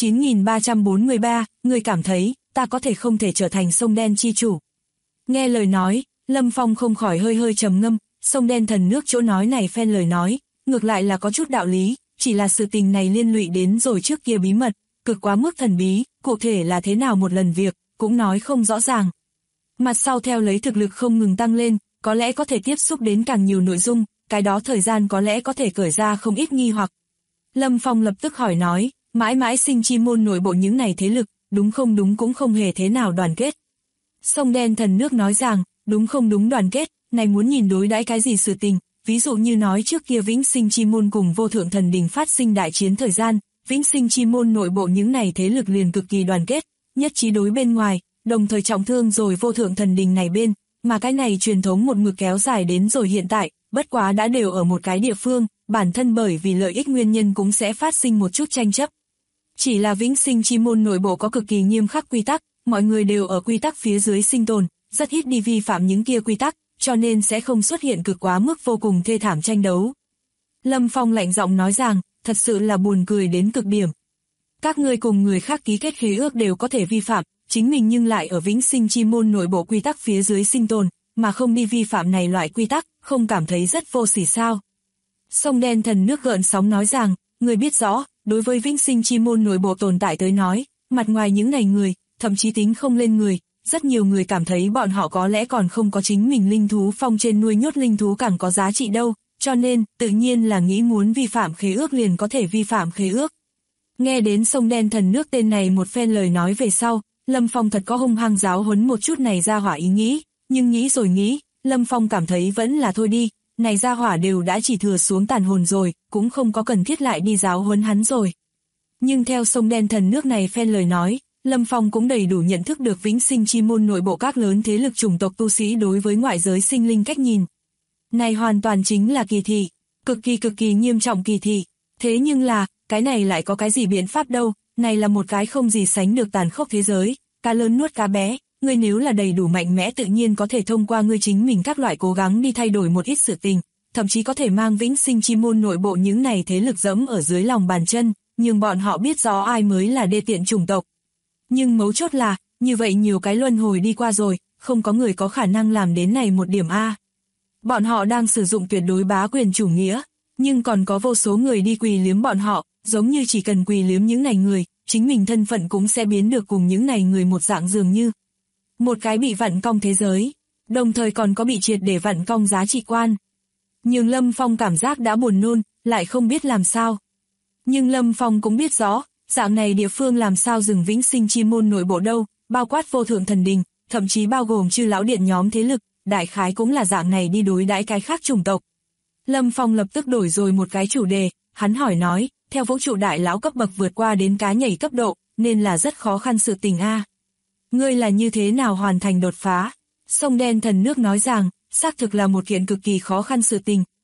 9343, người cảm thấy, ta có thể không thể trở thành sông đen chi chủ. Nghe lời nói, Lâm Phong không khỏi hơi hơi trầm ngâm, sông đen thần nước chỗ nói này phen lời nói, ngược lại là có chút đạo lý, chỉ là sự tình này liên lụy đến rồi trước kia bí mật, cực quá mức thần bí, cụ thể là thế nào một lần việc, cũng nói không rõ ràng. Mặt sau theo lấy thực lực không ngừng tăng lên, có lẽ có thể tiếp xúc đến càng nhiều nội dung, cái đó thời gian có lẽ có thể cởi ra không ít nghi hoặc. Lâm Phong lập tức hỏi nói, mãi mãi sinh chi môn nội bộ những này thế lực, đúng không đúng cũng không hề thế nào đoàn kết. Sông đen thần nước nói rằng, đúng không đúng đoàn kết, này muốn nhìn đối đãi cái gì sự tình, ví dụ như nói trước kia Vĩnh Sinh Chi Môn cùng Vô Thượng Thần Đình phát sinh đại chiến thời gian, Vĩnh Sinh Chi Môn nội bộ những này thế lực liền cực kỳ đoàn kết, nhất trí đối bên ngoài, đồng thời trọng thương rồi Vô Thượng Thần Đình này bên, mà cái này truyền thống một mực kéo dài đến rồi hiện tại, bất quá đã đều ở một cái địa phương, bản thân bởi vì lợi ích nguyên nhân cũng sẽ phát sinh một chút tranh chấp. Chỉ là Vĩnh Sinh Chi Môn nội bộ có cực kỳ nghiêm khắc quy tắc, mọi người đều ở quy tắc phía dưới sinh tồn, rất ít đi vi phạm những kia quy tắc, cho nên sẽ không xuất hiện cực quá mức vô cùng thê thảm tranh đấu. Lâm Phong lạnh giọng nói rằng, thật sự là buồn cười đến cực điểm. Các ngươi cùng người khác ký kết khế ước đều có thể vi phạm, chính mình nhưng lại ở Vĩnh Sinh Chi Môn nội bộ quy tắc phía dưới sinh tồn, mà không đi vi phạm này loại quy tắc, không cảm thấy rất vô sỉ sao. Sông đen thần nước gợn sóng nói rằng, người biết rõ, đối với Vĩnh Sinh Chi Môn nội bộ tồn tại tới nói, mặt ngoài những này người, thậm chí tính không lên người, rất nhiều người cảm thấy bọn họ có lẽ còn không có chính mình linh thú phong trên nuôi nhốt linh thú càng có giá trị đâu, cho nên, tự nhiên là nghĩ muốn vi phạm khế ước liền có thể vi phạm khế ước. Nghe đến sông đen thần nước tên này một phen lời nói về sau, Lâm Phong thật có hung hăng giáo huấn một chút này ra hỏa ý nghĩ, nhưng nghĩ rồi nghĩ, Lâm Phong cảm thấy vẫn là thôi đi, này ra hỏa đều đã chỉ thừa xuống tàn hồn rồi, cũng không có cần thiết lại đi giáo huấn hắn rồi. Nhưng theo sông đen thần nước này phen lời nói, Lâm Phong cũng đầy đủ nhận thức được Vĩnh Sinh Chi Môn nội bộ các lớn thế lực chủng tộc tu sĩ đối với ngoại giới sinh linh cách nhìn. Này hoàn toàn chính là kỳ thị, cực kỳ nghiêm trọng kỳ thị, thế nhưng là, cái này lại có cái gì biện pháp đâu, này là một cái không gì sánh được tàn khốc thế giới, cá lớn nuốt cá bé, ngươi nếu là đầy đủ mạnh mẽ tự nhiên có thể thông qua ngươi chính mình các loại cố gắng đi thay đổi một ít sự tình, thậm chí có thể mang Vĩnh Sinh Chi Môn nội bộ những này thế lực dẫm ở dưới lòng bàn chân, nhưng bọn họ biết rõ ai mới là đê tiện chủng tộc. Nhưng mấu chốt là, như vậy nhiều cái luân hồi đi qua rồi, không có người có khả năng làm đến này một điểm A. Bọn họ đang sử dụng tuyệt đối bá quyền chủ nghĩa, nhưng còn có vô số người đi quỳ liếm bọn họ, giống như chỉ cần quỳ liếm những này người, chính mình thân phận cũng sẽ biến được cùng những này người một dạng dường như. Một cái bị vặn cong thế giới, đồng thời còn có bị triệt để vặn cong giá trị quan. Nhưng Lâm Phong cảm giác đã buồn nôn, lại không biết làm sao. Nhưng Lâm Phong cũng biết rõ, dạng này địa phương làm sao dừng Vĩnh Sinh Chi Môn nội bộ đâu, bao quát Vô Thượng Thần Đình, thậm chí bao gồm chư lão điện nhóm thế lực, đại khái cũng là dạng này đi đối đãi cái khác chủng tộc. Lâm Phong lập tức đổi rồi một cái chủ đề, hắn hỏi nói, theo vũ trụ đại lão cấp bậc vượt qua đến cá nhảy cấp độ, nên là rất khó khăn sự tình a. Ngươi là như thế nào hoàn thành đột phá? Sông đen thần nước nói rằng, xác thực là một kiện cực kỳ khó khăn sự tình,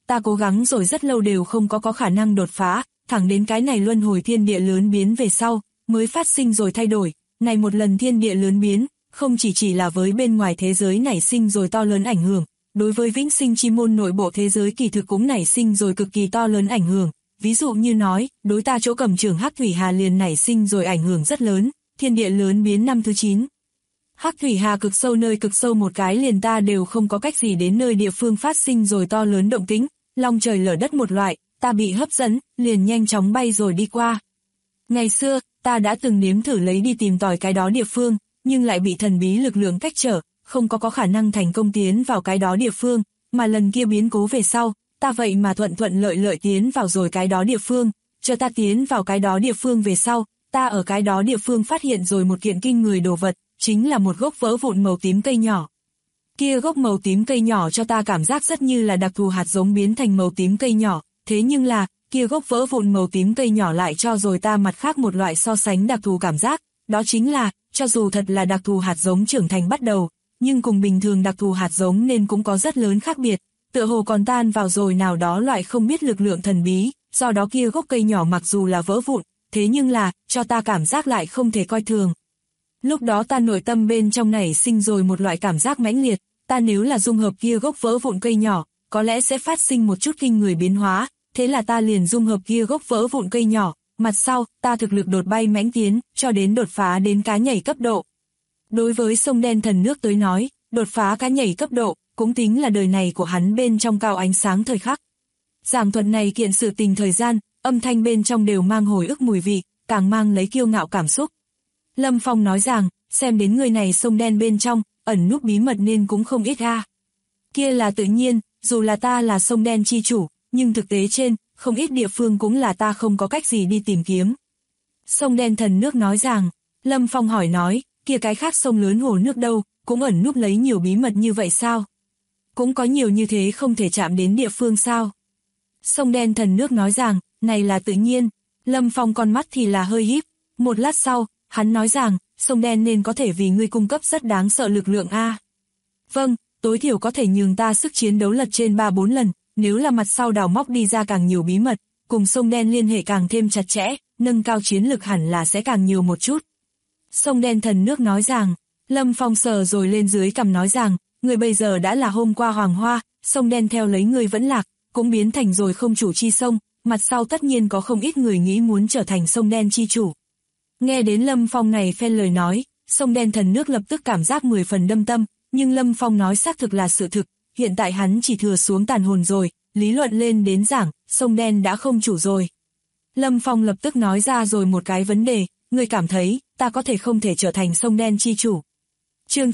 ta cố gắng rồi rất lâu đều không có khả năng đột phá, thẳng đến cái này luân hồi thiên địa lớn biến về sau, mới phát sinh rồi thay đổi. Này một lần thiên địa lớn biến, không chỉ là với bên ngoài thế giới nảy sinh rồi to lớn ảnh hưởng, đối với vĩnh sinh chi môn nội bộ thế giới kỳ thực cũng nảy sinh rồi cực kỳ to lớn ảnh hưởng. Ví dụ như nói, đối ta chỗ cầm trường Hắc Thủy Hà liền nảy sinh rồi ảnh hưởng rất lớn, thiên địa lớn biến năm thứ 9. Hắc Thủy Hà cực sâu nơi cực sâu một cái liền ta đều không có cách gì đến nơi địa phương phát sinh rồi to lớn động tĩnh, long trời lở đất một loại, ta bị hấp dẫn, liền nhanh chóng bay rồi đi qua. Ngày xưa, ta đã từng nếm thử lấy đi tìm tòi cái đó địa phương, nhưng lại bị thần bí lực lượng cách trở, không có khả năng thành công tiến vào cái đó địa phương, mà lần kia biến cố về sau, ta vậy mà thuận lợi tiến vào rồi cái đó địa phương, chờ ta tiến vào cái đó địa phương về sau, ta ở cái đó địa phương phát hiện rồi một kiện kinh người đồ vật, chính là một gốc vỡ vụn màu tím cây nhỏ. Kia gốc màu tím cây nhỏ cho ta cảm giác rất như là đặc thù hạt giống biến thành màu tím cây nhỏ, thế nhưng là, kia gốc vỡ vụn màu tím cây nhỏ lại cho rồi ta mặt khác một loại so sánh đặc thù cảm giác, đó chính là, cho dù thật là đặc thù hạt giống trưởng thành bắt đầu, nhưng cùng bình thường đặc thù hạt giống nên cũng có rất lớn khác biệt, tựa hồ còn tan vào rồi nào đó loại không biết lực lượng thần bí, do đó kia gốc cây nhỏ mặc dù là vỡ vụn, thế nhưng là, cho ta cảm giác lại không thể coi thường. Lúc đó ta nội tâm bên trong nảy sinh rồi một loại cảm giác mãnh liệt, ta nếu là dung hợp kia gốc vỡ vụn cây nhỏ, có lẽ sẽ phát sinh một chút kinh người biến hóa, thế là ta liền dung hợp kia gốc vỡ vụn cây nhỏ, mặt sau, ta thực lực đột bay mãnh tiến, cho đến đột phá đến cá nhảy cấp độ. Đối với sông đen thần nước tới nói, đột phá cá nhảy cấp độ, cũng tính là đời này của hắn bên trong cao ánh sáng thời khắc. Giảng thuật này kiện sự tình thời gian, âm thanh bên trong đều mang hồi ức mùi vị, càng mang lấy kiêu ngạo cảm xúc. Lâm Phong nói rằng, xem đến người này sông đen bên trong, ẩn núp bí mật nên cũng không ít a. Kia là tự nhiên, dù là ta là sông đen chi chủ, nhưng thực tế trên, không ít địa phương cũng là ta không có cách gì đi tìm kiếm. Sông đen thần nước nói rằng, Lâm Phong hỏi nói, kia cái khác sông lớn hồ nước đâu, cũng ẩn núp lấy nhiều bí mật như vậy sao? Cũng có nhiều như thế không thể chạm đến địa phương sao? Sông đen thần nước nói rằng, này là tự nhiên. Lâm Phong con mắt thì là hơi híp. Một lát sau, hắn nói rằng, sông đen nên có thể vì ngươi cung cấp rất đáng sợ lực lượng a. Vâng, tối thiểu có thể nhường ta sức chiến đấu lật trên 3-4 lần, nếu là mặt sau đào móc đi ra càng nhiều bí mật, cùng sông đen liên hệ càng thêm chặt chẽ, nâng cao chiến lực hẳn là sẽ càng nhiều một chút. Sông đen thần nước nói rằng, Lâm Phong sờ rồi lên dưới cằm nói rằng, người bây giờ đã là hôm qua hoàng hoa, sông đen theo lấy người vẫn lạc, cũng biến thành rồi không chủ chi sông, mặt sau tất nhiên có không ít người nghĩ muốn trở thành sông đen chi chủ. Nghe đến Lâm Phong này phen lời nói, sông đen thần nước lập tức cảm giác 10 phần đâm tâm, nhưng Lâm Phong nói xác thực là sự thực, hiện tại hắn chỉ thừa xuống tàn hồn rồi, lý luận lên đến giảng, sông đen đã không chủ rồi. Lâm Phong lập tức nói ra rồi một cái vấn đề, người cảm thấy, ta có thể không thể trở thành sông đen chi chủ. Chương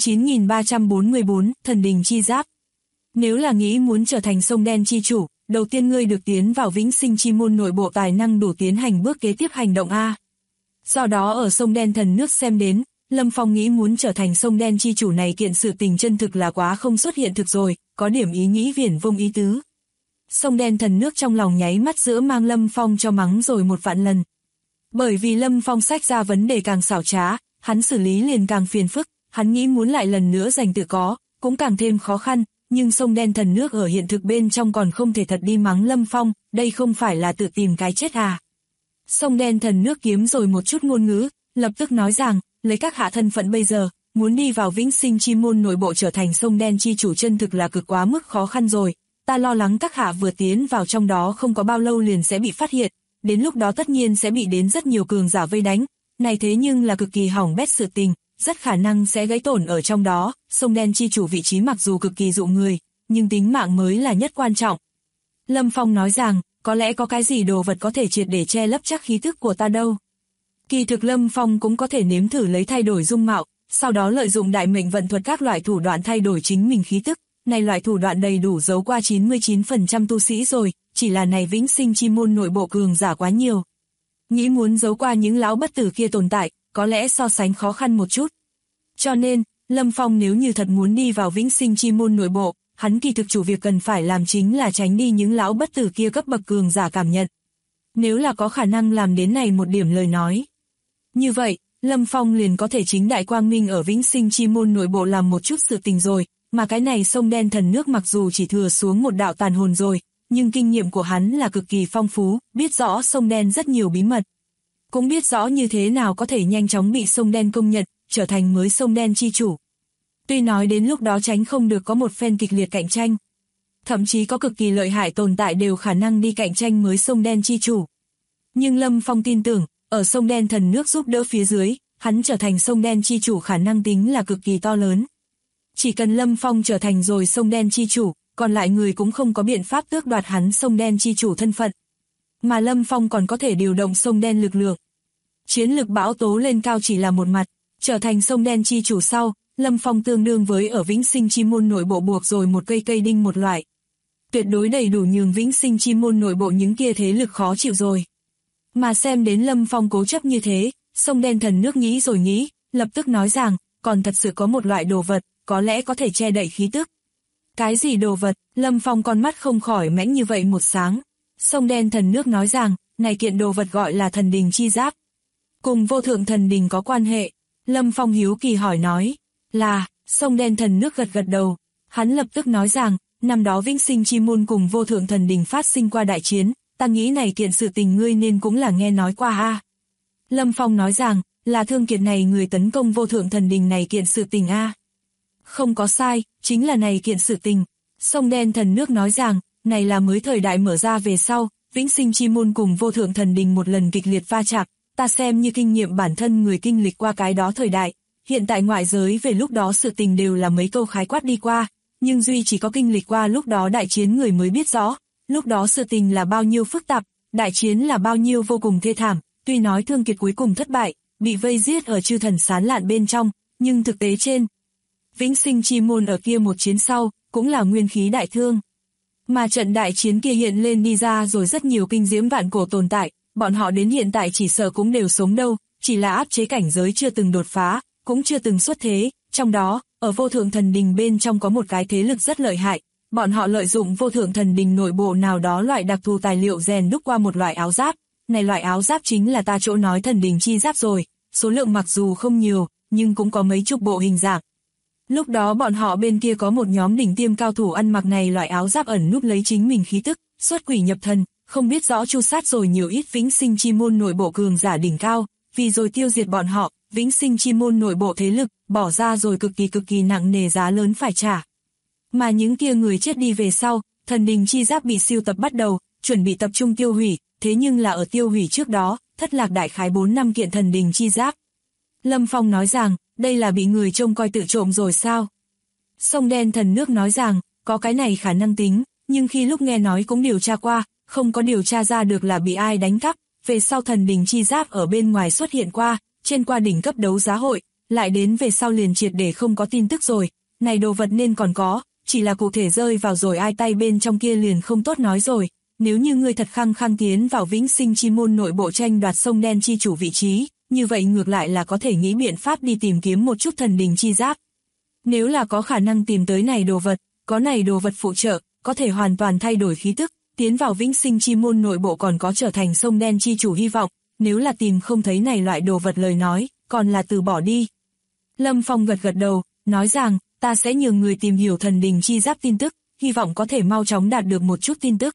9344, Thần Đình Chi Giáp. Nếu là nghĩ muốn trở thành sông đen chi chủ, đầu tiên ngươi được tiến vào vĩnh sinh chi môn nội bộ tài năng đủ tiến hành bước kế tiếp hành động A. Do đó ở sông đen thần nước xem đến, Lâm Phong nghĩ muốn trở thành sông đen chi chủ này kiện sự tình chân thực là quá không xuất hiện thực rồi, có điểm ý nghĩ viển vông ý tứ. Sông đen thần nước trong lòng nháy mắt giữa mang Lâm Phong cho mắng rồi một vạn lần. Bởi vì Lâm Phong sách ra vấn đề càng xảo trá, hắn xử lý liền càng phiền phức, hắn nghĩ muốn lại lần nữa giành tự có, cũng càng thêm khó khăn, nhưng sông đen thần nước ở hiện thực bên trong còn không thể thật đi mắng Lâm Phong, đây không phải là tự tìm cái chết à. Sông đen thần nước kiếm rồi một chút ngôn ngữ, lập tức nói rằng, lấy các hạ thân phận bây giờ, muốn đi vào vĩnh sinh chi môn nội bộ trở thành sông đen chi chủ chân thực là cực quá mức khó khăn rồi, ta lo lắng các hạ vừa tiến vào trong đó không có bao lâu liền sẽ bị phát hiện, đến lúc đó tất nhiên sẽ bị đến rất nhiều cường giả vây đánh, này thế nhưng là cực kỳ hỏng bét sự tình, rất khả năng sẽ gãy tổn ở trong đó, sông đen chi chủ vị trí mặc dù cực kỳ dụ người, nhưng tính mạng mới là nhất quan trọng. Lâm Phong nói rằng, có lẽ có cái gì đồ vật có thể triệt để che lấp chắc khí thức của ta đâu. Kỳ thực Lâm Phong cũng có thể nếm thử lấy thay đổi dung mạo, sau đó lợi dụng đại mệnh vận thuật các loại thủ đoạn thay đổi chính mình khí tức, này loại thủ đoạn đầy đủ giấu qua 99% tu sĩ rồi, chỉ là này vĩnh sinh chi môn nội bộ cường giả quá nhiều. Nghĩ muốn giấu qua những lão bất tử kia tồn tại, có lẽ so sánh khó khăn một chút. Cho nên, Lâm Phong nếu như thật muốn đi vào vĩnh sinh chi môn nội bộ, hắn kỳ thực chủ việc cần phải làm chính là tránh đi những lão bất tử kia cấp bậc cường giả cảm nhận. Nếu là có khả năng làm đến này một điểm lời nói. Như vậy, Lâm Phong liền có thể chính đại quang minh ở vĩnh sinh chi môn nội bộ làm một chút sự tình rồi, mà cái này sông đen thần nước mặc dù chỉ thừa xuống một đạo tàn hồn rồi, nhưng kinh nghiệm của hắn là cực kỳ phong phú, biết rõ sông đen rất nhiều bí mật. Cũng biết rõ như thế nào có thể nhanh chóng bị sông đen công nhận, trở thành mới sông đen chi chủ. Tuy nói đến lúc đó tránh không được có một phen kịch liệt cạnh tranh. Thậm chí có cực kỳ lợi hại tồn tại đều khả năng đi cạnh tranh mới sông đen chi chủ. Nhưng Lâm Phong tin tưởng, ở sông đen thần nước giúp đỡ phía dưới, hắn trở thành sông đen chi chủ khả năng tính là cực kỳ to lớn. Chỉ cần Lâm Phong trở thành rồi sông đen chi chủ, còn lại người cũng không có biện pháp tước đoạt hắn sông đen chi chủ thân phận. Mà Lâm Phong còn có thể điều động sông đen lực lượng. Chiến lực bão tố lên cao chỉ là một mặt, trở thành sông đen chi chủ sau, Lâm Phong tương đương với ở Vĩnh Sinh Chi Môn nội bộ buộc rồi một cây đinh một loại. Tuyệt đối đầy đủ nhường Vĩnh Sinh Chi Môn nội bộ những kia thế lực khó chịu rồi. Mà xem đến Lâm Phong cố chấp như thế, sông đen thần nước nghĩ rồi nghĩ, lập tức nói rằng, còn thật sự có một loại đồ vật, có lẽ có thể che đậy khí tức. Cái gì đồ vật? Lâm Phong con mắt không khỏi mãnh như vậy một sáng. Sông đen thần nước nói rằng, này kiện đồ vật gọi là thần đình chi giáp. Cùng vô thượng thần đình có quan hệ. Lâm Phong hiếu kỳ hỏi nói, là, sông đen thần nước gật đầu. Hắn lập tức nói rằng, năm đó Vĩnh Sinh Chi Môn cùng vô thượng thần đình phát sinh qua đại chiến, ta nghĩ này kiện sự tình ngươi nên cũng là nghe nói qua ha. Lâm Phong nói rằng, là Thương Kiệt này người tấn công vô thượng thần đình này kiện sự tình a. Không có sai, chính là này kiện sự tình. Sông đen thần nước nói rằng, này là mới thời đại mở ra về sau, Vĩnh Sinh Chi Môn cùng vô thượng thần đình một lần kịch liệt va chạm, ta xem như kinh nghiệm bản thân người kinh lịch qua cái đó thời đại. Hiện tại ngoại giới về lúc đó sự tình đều là mấy câu khái quát đi qua, nhưng duy chỉ có kinh lịch qua lúc đó đại chiến người mới biết rõ, lúc đó sự tình là bao nhiêu phức tạp, đại chiến là bao nhiêu vô cùng thê thảm, tuy nói Thương Kiệt cuối cùng thất bại, bị vây giết ở chư thần sán lạn bên trong, nhưng thực tế trên Vĩnh Sinh Chi Môn ở kia một chiến sau, cũng là nguyên khí đại thương. Mà trận đại chiến kia hiện lên đi ra rồi rất nhiều kinh diễm vạn cổ tồn tại, bọn họ đến hiện tại chỉ sợ cũng đều sống đâu, chỉ là áp chế cảnh giới chưa từng đột phá, cũng chưa từng xuất thế, trong đó, ở vô thượng thần đình bên trong có một cái thế lực rất lợi hại, bọn họ lợi dụng vô thượng thần đình nội bộ nào đó loại đặc thù tài liệu rèn đúc qua một loại áo giáp, này loại áo giáp chính là ta chỗ nói thần đình chi giáp rồi, số lượng mặc dù không nhiều, nhưng cũng có mấy chục bộ hình dạng. Lúc đó bọn họ bên kia có một nhóm đỉnh tiêm cao thủ ăn mặc này loại áo giáp ẩn núp lấy chính mình khí tức, xuất quỷ nhập thần, không biết rõ chu sát rồi nhiều ít Vĩnh Sinh Chi Môn nội bộ cường giả đỉnh cao, vì rồi tiêu diệt bọn họ, Vĩnh Sinh Chi Môn nội bộ thế lực, bỏ ra rồi cực kỳ nặng nề giá lớn phải trả. Mà những kia người chết đi về sau, thần đình chi giáp bị siêu tập bắt đầu, chuẩn bị tập trung tiêu hủy, thế nhưng là ở tiêu hủy trước đó, thất lạc đại khái 4 năm kiện thần đình chi giáp. Lâm Phong nói rằng, đây là bị người trông coi tự trộm rồi sao? Sông đen thần nước nói rằng, có cái này khả năng tính, nhưng khi lúc nghe nói cũng điều tra qua, không có điều tra ra được là bị ai đánh cắp, về sau thần đình chi giáp ở bên ngoài xuất hiện qua, trên qua đỉnh cấp đấu giá hội, lại đến về sau liền triệt để không có tin tức rồi, này đồ vật nên còn có, chỉ là cụ thể rơi vào rồi ai tay bên trong kia liền không tốt nói rồi, nếu như ngươi thật khăng khăng tiến vào Vĩnh Sinh Chi Môn nội bộ tranh đoạt sông đen chi chủ vị trí, như vậy ngược lại là có thể nghĩ biện pháp đi tìm kiếm một chút thần đình chi giáp. Nếu là có khả năng tìm tới này đồ vật, có này đồ vật phụ trợ, có thể hoàn toàn thay đổi khí tức, tiến vào Vĩnh Sinh Chi Môn nội bộ còn có trở thành sông đen chi chủ hy vọng, nếu là tìm không thấy này loại đồ vật lời nói, còn là từ bỏ đi. Lâm Phong gật đầu, nói rằng, ta sẽ nhường người tìm hiểu thần đình chi giáp tin tức, hy vọng có thể mau chóng đạt được một chút tin tức.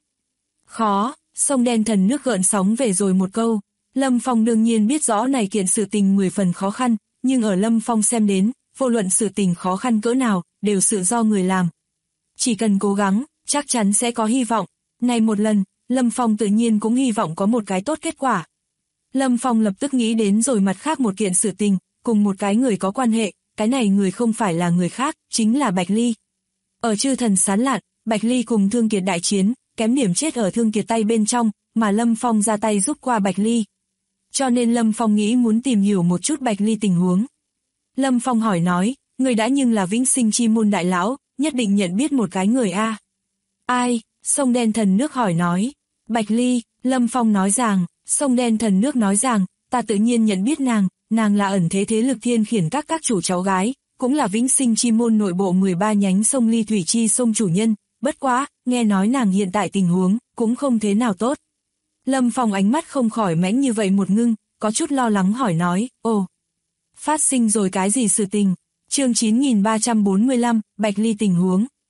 Khó, sông đen thần nước gợn sóng về rồi một câu. Lâm Phong đương nhiên biết rõ này kiện sự tình 10 phần khó khăn, nhưng ở Lâm Phong xem đến, vô luận sự tình khó khăn cỡ nào, đều sự do người làm. Chỉ cần cố gắng, chắc chắn sẽ có hy vọng. Này một lần, Lâm Phong tự nhiên cũng hy vọng có một cái tốt kết quả. Lâm Phong lập tức nghĩ đến rồi mặt khác một kiện sự tình, cùng một cái người có quan hệ, cái này người không phải là người khác, chính là Bạch Ly. Ở chư thần sán lạn, Bạch Ly cùng Thương Kiệt đại chiến, kém điểm chết ở Thương Kiệt tay bên trong, mà Lâm Phong ra tay giúp qua Bạch Ly. Cho nên Lâm Phong nghĩ muốn tìm hiểu một chút Bạch Ly tình huống. Lâm Phong hỏi nói, người đã nhưng là Vĩnh Sinh Chi Môn đại lão, nhất định nhận biết một cái người a. Ai? Sông đen thần nước hỏi nói. Bạch Ly, Lâm Phong nói rằng, sông đen thần nước nói rằng, ta tự nhiên nhận biết nàng là ẩn thế thế lực thiên khiển các chủ cháu gái, cũng là Vĩnh Sinh Chi Môn nội bộ 13 nhánh sông Ly Thủy Chi sông chủ nhân, bất quá, nghe nói nàng hiện tại tình huống, cũng không thế nào tốt. Lâm Phong ánh mắt không khỏi mãnh như vậy một ngưng, có chút lo lắng hỏi nói, ồ, phát sinh rồi cái gì sự tình? Chương 9345, Bạch Ly tình huống.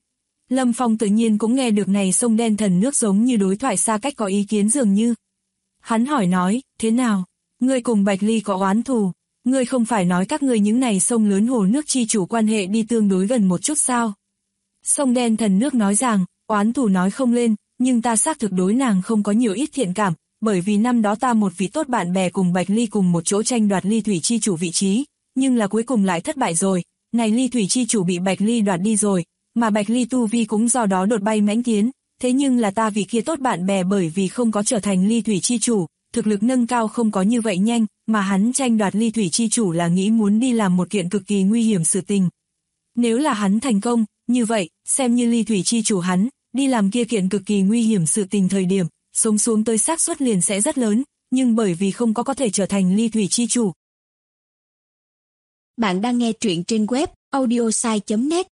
Lâm Phong tự nhiên cũng nghe được này sông đen thần nước giống như đối thoại xa cách có ý kiến dường như. Hắn hỏi nói, thế nào? Ngươi cùng Bạch Ly có oán thù? Ngươi không phải nói các ngươi những này sông lớn hồ nước chi chủ quan hệ đi tương đối gần một chút sao? Sông đen thần nước nói rằng, oán thù nói không lên, nhưng ta xác thực đối nàng không có nhiều ít thiện cảm, bởi vì năm đó ta một vị tốt bạn bè cùng Bạch Ly cùng một chỗ tranh đoạt Ly Thủy chi chủ vị trí, nhưng là cuối cùng lại thất bại rồi, này Ly Thủy chi chủ bị Bạch Ly đoạt đi rồi, mà Bạch Ly tu vi cũng do đó đột bay mãnh tiến, thế nhưng là ta vị kia tốt bạn bè bởi vì không có trở thành Ly Thủy chi chủ, thực lực nâng cao không có như vậy nhanh, mà hắn tranh đoạt Ly Thủy chi chủ là nghĩ muốn đi làm một kiện cực kỳ nguy hiểm sự tình. Nếu là hắn thành công, như vậy, xem như Ly Thủy chi chủ hắn, đi làm kia kiện cực kỳ nguy hiểm sự tình thời điểm, sống xuống tới xác suất liền sẽ rất lớn, nhưng bởi vì không có thể trở thành Ly Thủy chi chủ. Bạn đang nghe truyện trên web audiosai.net.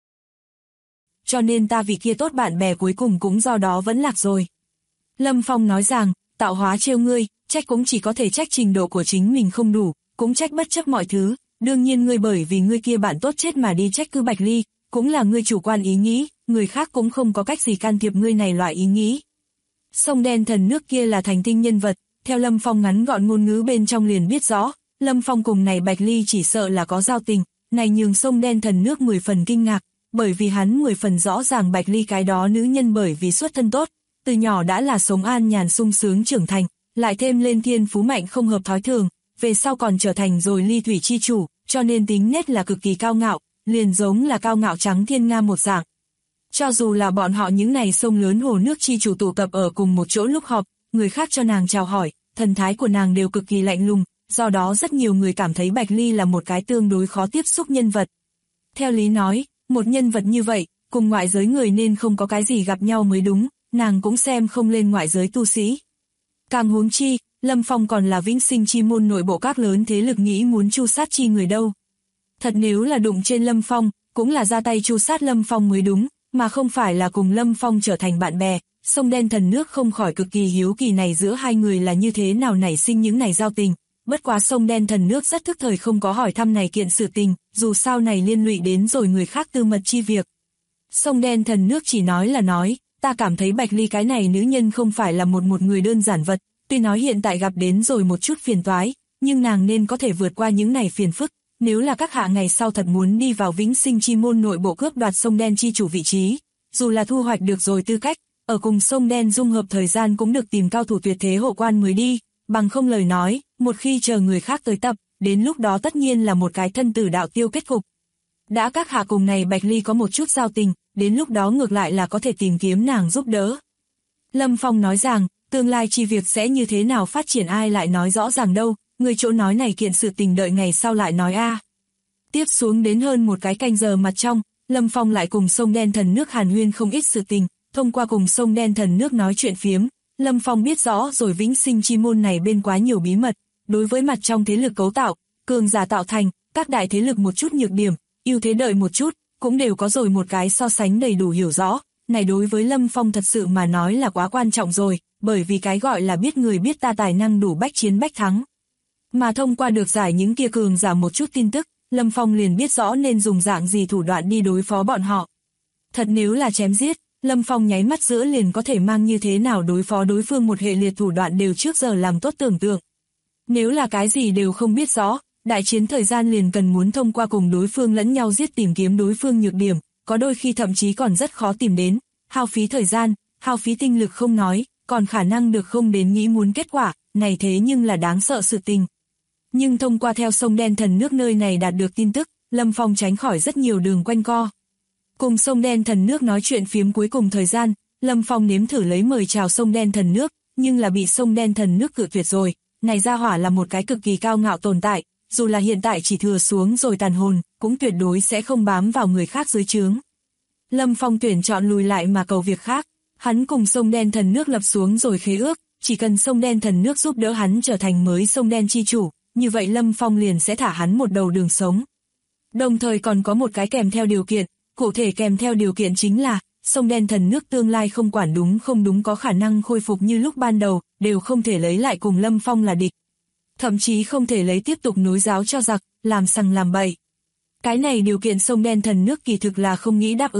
Cho nên ta vì kia tốt bạn bè cuối cùng cũng do đó vẫn lạc rồi. Lâm Phong nói rằng, tạo hóa trêu ngươi, trách cũng chỉ có thể trách trình độ của chính mình không đủ, cũng trách bất chấp mọi thứ, đương nhiên ngươi bởi vì ngươi kia bạn tốt chết mà đi trách cứ Bạch Ly, cũng là ngươi chủ quan ý nghĩ, người khác cũng không có cách gì can thiệp ngươi này loại ý nghĩ. Sông đen thần nước kia là thành tinh nhân vật, theo Lâm Phong ngắn gọn ngôn ngữ bên trong liền biết rõ, Lâm Phong cùng này Bạch Ly chỉ sợ là có giao tình, này nhường sông đen thần nước 10 phần kinh ngạc, bởi vì hắn 10 phần rõ ràng Bạch Ly cái đó nữ nhân bởi vì xuất thân tốt, từ nhỏ đã là sống an nhàn sung sướng trưởng thành, lại thêm lên thiên phú mạnh không hợp thói thường, về sau còn trở thành rồi Ly Thủy chi chủ, cho nên tính nết là cực kỳ cao ngạo, liền giống là cao ngạo trắng thiên nga một dạng. Cho dù là bọn họ những này sông lớn hồ nước chi chủ tụ tập ở cùng một chỗ lúc họp, người khác cho nàng chào hỏi, thần thái của nàng đều cực kỳ lạnh lùng, do đó rất nhiều người cảm thấy Bạch Ly là một cái tương đối khó tiếp xúc nhân vật. Theo lý nói, một nhân vật như vậy, cùng ngoại giới người nên không có cái gì gặp nhau mới đúng, nàng cũng xem không lên ngoại giới tu sĩ. Càng huống chi, Lâm Phong còn là vĩnh sinh chi môn nội bộ các lớn thế lực nghĩ muốn chu sát chi người đâu. Thật nếu là đụng trên Lâm Phong, cũng là ra tay chu sát Lâm Phong mới đúng, mà không phải là cùng Lâm Phong trở thành bạn bè. Sông đen thần nước không khỏi cực kỳ hiếu kỳ này giữa hai người là như thế nào nảy sinh những này giao tình. Bất quá sông đen thần nước rất thức thời không có hỏi thăm này kiện sự tình, dù sao này liên lụy đến rồi người khác tư mật chi việc. Sông đen thần nước chỉ nói là nói, ta cảm thấy Bạch Ly cái này nữ nhân không phải là một người đơn giản vật, tuy nói hiện tại gặp đến rồi một chút phiền toái, nhưng nàng nên có thể vượt qua những này phiền phức, nếu là các hạ ngày sau thật muốn đi vào vĩnh sinh chi môn nội bộ cướp đoạt sông đen chi chủ vị trí, dù là thu hoạch được rồi tư cách, ở cùng sông đen dung hợp thời gian cũng được tìm cao thủ tuyệt thế hộ quan mới đi, bằng không lời nói, một khi chờ người khác tới tập, đến lúc đó tất nhiên là một cái thân tử đạo tiêu kết cục. Đã các hạ cùng này Bạch Ly có một chút giao tình, đến lúc đó ngược lại là có thể tìm kiếm nàng giúp đỡ. Lâm Phong nói rằng, tương lai chi việc sẽ như thế nào phát triển ai lại nói rõ ràng đâu, người chỗ nói này kiện sự tình đợi ngày sau lại nói a. Tiếp xuống đến hơn một cái canh giờ mặt trong, Lâm Phong lại cùng sông đen thần nước hàn huyên không ít sự tình, thông qua cùng sông đen thần nước nói chuyện phiếm, Lâm Phong biết rõ rồi vĩnh sinh chi môn này bên quá nhiều bí mật, đối với mặt trong thế lực cấu tạo, cường giả tạo thành, các đại thế lực một chút nhược điểm, ưu thế đợi một chút, cũng đều có rồi một cái so sánh đầy đủ hiểu rõ, này đối với Lâm Phong thật sự mà nói là quá quan trọng rồi, bởi vì cái gọi là biết người biết ta tài năng đủ bách chiến bách thắng. Mà thông qua được giải những kia cường giả một chút tin tức, Lâm Phong liền biết rõ nên dùng dạng gì thủ đoạn đi đối phó bọn họ. Thật nếu là chém giết, Lâm Phong nháy mắt giữa liền có thể mang như thế nào đối phó đối phương một hệ liệt thủ đoạn đều trước giờ làm tốt tưởng tượng. Nếu là cái gì đều không biết rõ, đại chiến thời gian liền cần muốn thông qua cùng đối phương lẫn nhau giết tìm kiếm đối phương nhược điểm, có đôi khi thậm chí còn rất khó tìm đến, hao phí thời gian, hao phí tinh lực không nói, còn khả năng được không đến nghĩ muốn kết quả, này thế nhưng là đáng sợ sự tình. Nhưng thông qua theo sông đen thần nước nơi này đạt được tin tức, Lâm Phong tránh khỏi rất nhiều đường quanh co. Cùng sông đen thần nước nói chuyện phiếm cuối cùng thời gian, Lâm Phong nếm thử lấy mời chào sông đen thần nước, nhưng là bị sông đen thần nước cự tuyệt rồi, này ra hỏa là một cái cực kỳ cao ngạo tồn tại, dù là hiện tại chỉ thừa xuống rồi tàn hồn, cũng tuyệt đối sẽ không bám vào người khác dưới trướng. Lâm Phong tuyển chọn lùi lại mà cầu việc khác, hắn cùng sông đen thần nước lập xuống rồi khế ước, chỉ cần sông đen thần nước giúp đỡ hắn trở thành mới sông đen chi chủ, như vậy Lâm Phong liền sẽ thả hắn một đầu đường sống. Đồng thời còn có một cái kèm theo điều kiện, cụ thể kèm theo điều kiện chính là, sông đen thần nước tương lai không quản đúng không đúng có khả năng khôi phục như lúc ban đầu, đều không thể lấy lại cùng Lâm Phong là địch. Thậm chí không thể lấy tiếp tục nối giáo cho giặc, làm sằng làm bậy. Cái này điều kiện sông đen thần nước kỳ thực là không nghĩ đáp ứng,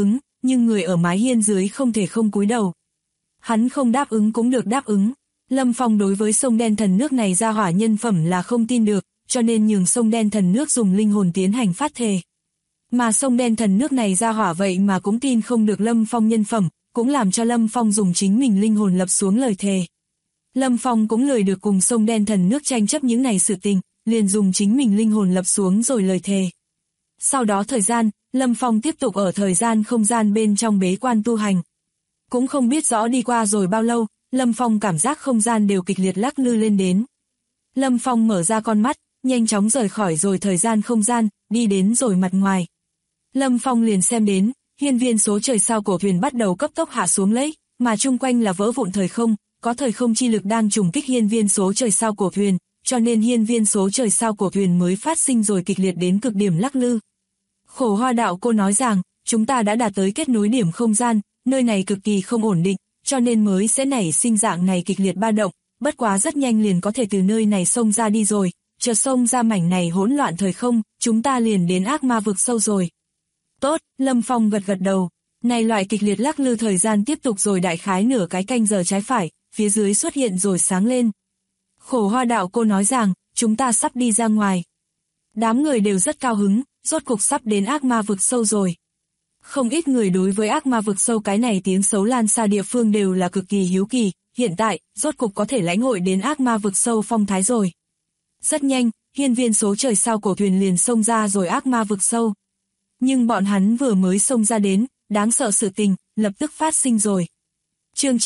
nhưng người ở mái hiên dưới không thể không cúi đầu. Hắn không đáp ứng cũng được đáp ứng. Lâm Phong đối với sông đen thần nước này ra hỏa nhân phẩm là không tin được, cho nên nhường sông đen thần nước dùng linh hồn tiến hành phát thề. Mà sông đen thần nước này ra hỏa vậy mà cũng tin không được Lâm Phong nhân phẩm, cũng làm cho Lâm Phong dùng chính mình linh hồn lập xuống lời thề. Lâm Phong cũng lười được cùng sông đen thần nước tranh chấp những này sự tình, liền dùng chính mình linh hồn lập xuống rồi lời thề. Sau đó thời gian, Lâm Phong tiếp tục ở thời gian không gian bên trong bế quan tu hành. Cũng không biết rõ đi qua rồi bao lâu, Lâm Phong cảm giác không gian đều kịch liệt lắc lư lên đến. Lâm Phong mở ra con mắt, nhanh chóng rời khỏi rồi thời gian không gian, đi đến rồi mặt ngoài. Lâm Phong liền xem đến, hiên viên số trời sao cổ thuyền bắt đầu cấp tốc hạ xuống lấy, mà chung quanh là vỡ vụn thời không, có thời không chi lực đang trùng kích hiên viên số trời sao cổ thuyền, cho nên hiên viên số trời sao cổ thuyền mới phát sinh rồi kịch liệt đến cực điểm lắc lư. Khổ Hoa đạo cô nói rằng, chúng ta đã đạt tới kết nối điểm không gian, nơi này cực kỳ không ổn định, cho nên mới sẽ nảy sinh dạng này kịch liệt ba động, bất quá rất nhanh liền có thể từ nơi này xông ra đi rồi, chờ xông ra mảnh này hỗn loạn thời không, chúng ta liền đến ác ma vực sâu rồi. Tốt, Lâm Phong gật gật đầu, này loại kịch liệt lắc lư thời gian tiếp tục rồi đại khái nửa cái canh giờ trái phải, phía dưới xuất hiện rồi sáng lên. Khổ Hoa đạo cô nói rằng, chúng ta sắp đi ra ngoài. Đám người đều rất cao hứng, rốt cục sắp đến ác ma vực sâu rồi. Không ít người đối với ác ma vực sâu cái này tiếng xấu lan xa địa phương đều là cực kỳ hiếu kỳ, hiện tại, rốt cục có thể lãnh hội đến ác ma vực sâu phong thái rồi. Rất nhanh, hiên viên số trời sao cổ thuyền liền xông ra rồi ác ma vực sâu. Nhưng bọn hắn vừa mới xông ra đến, đáng sợ sự tình, lập tức phát sinh rồi. Chương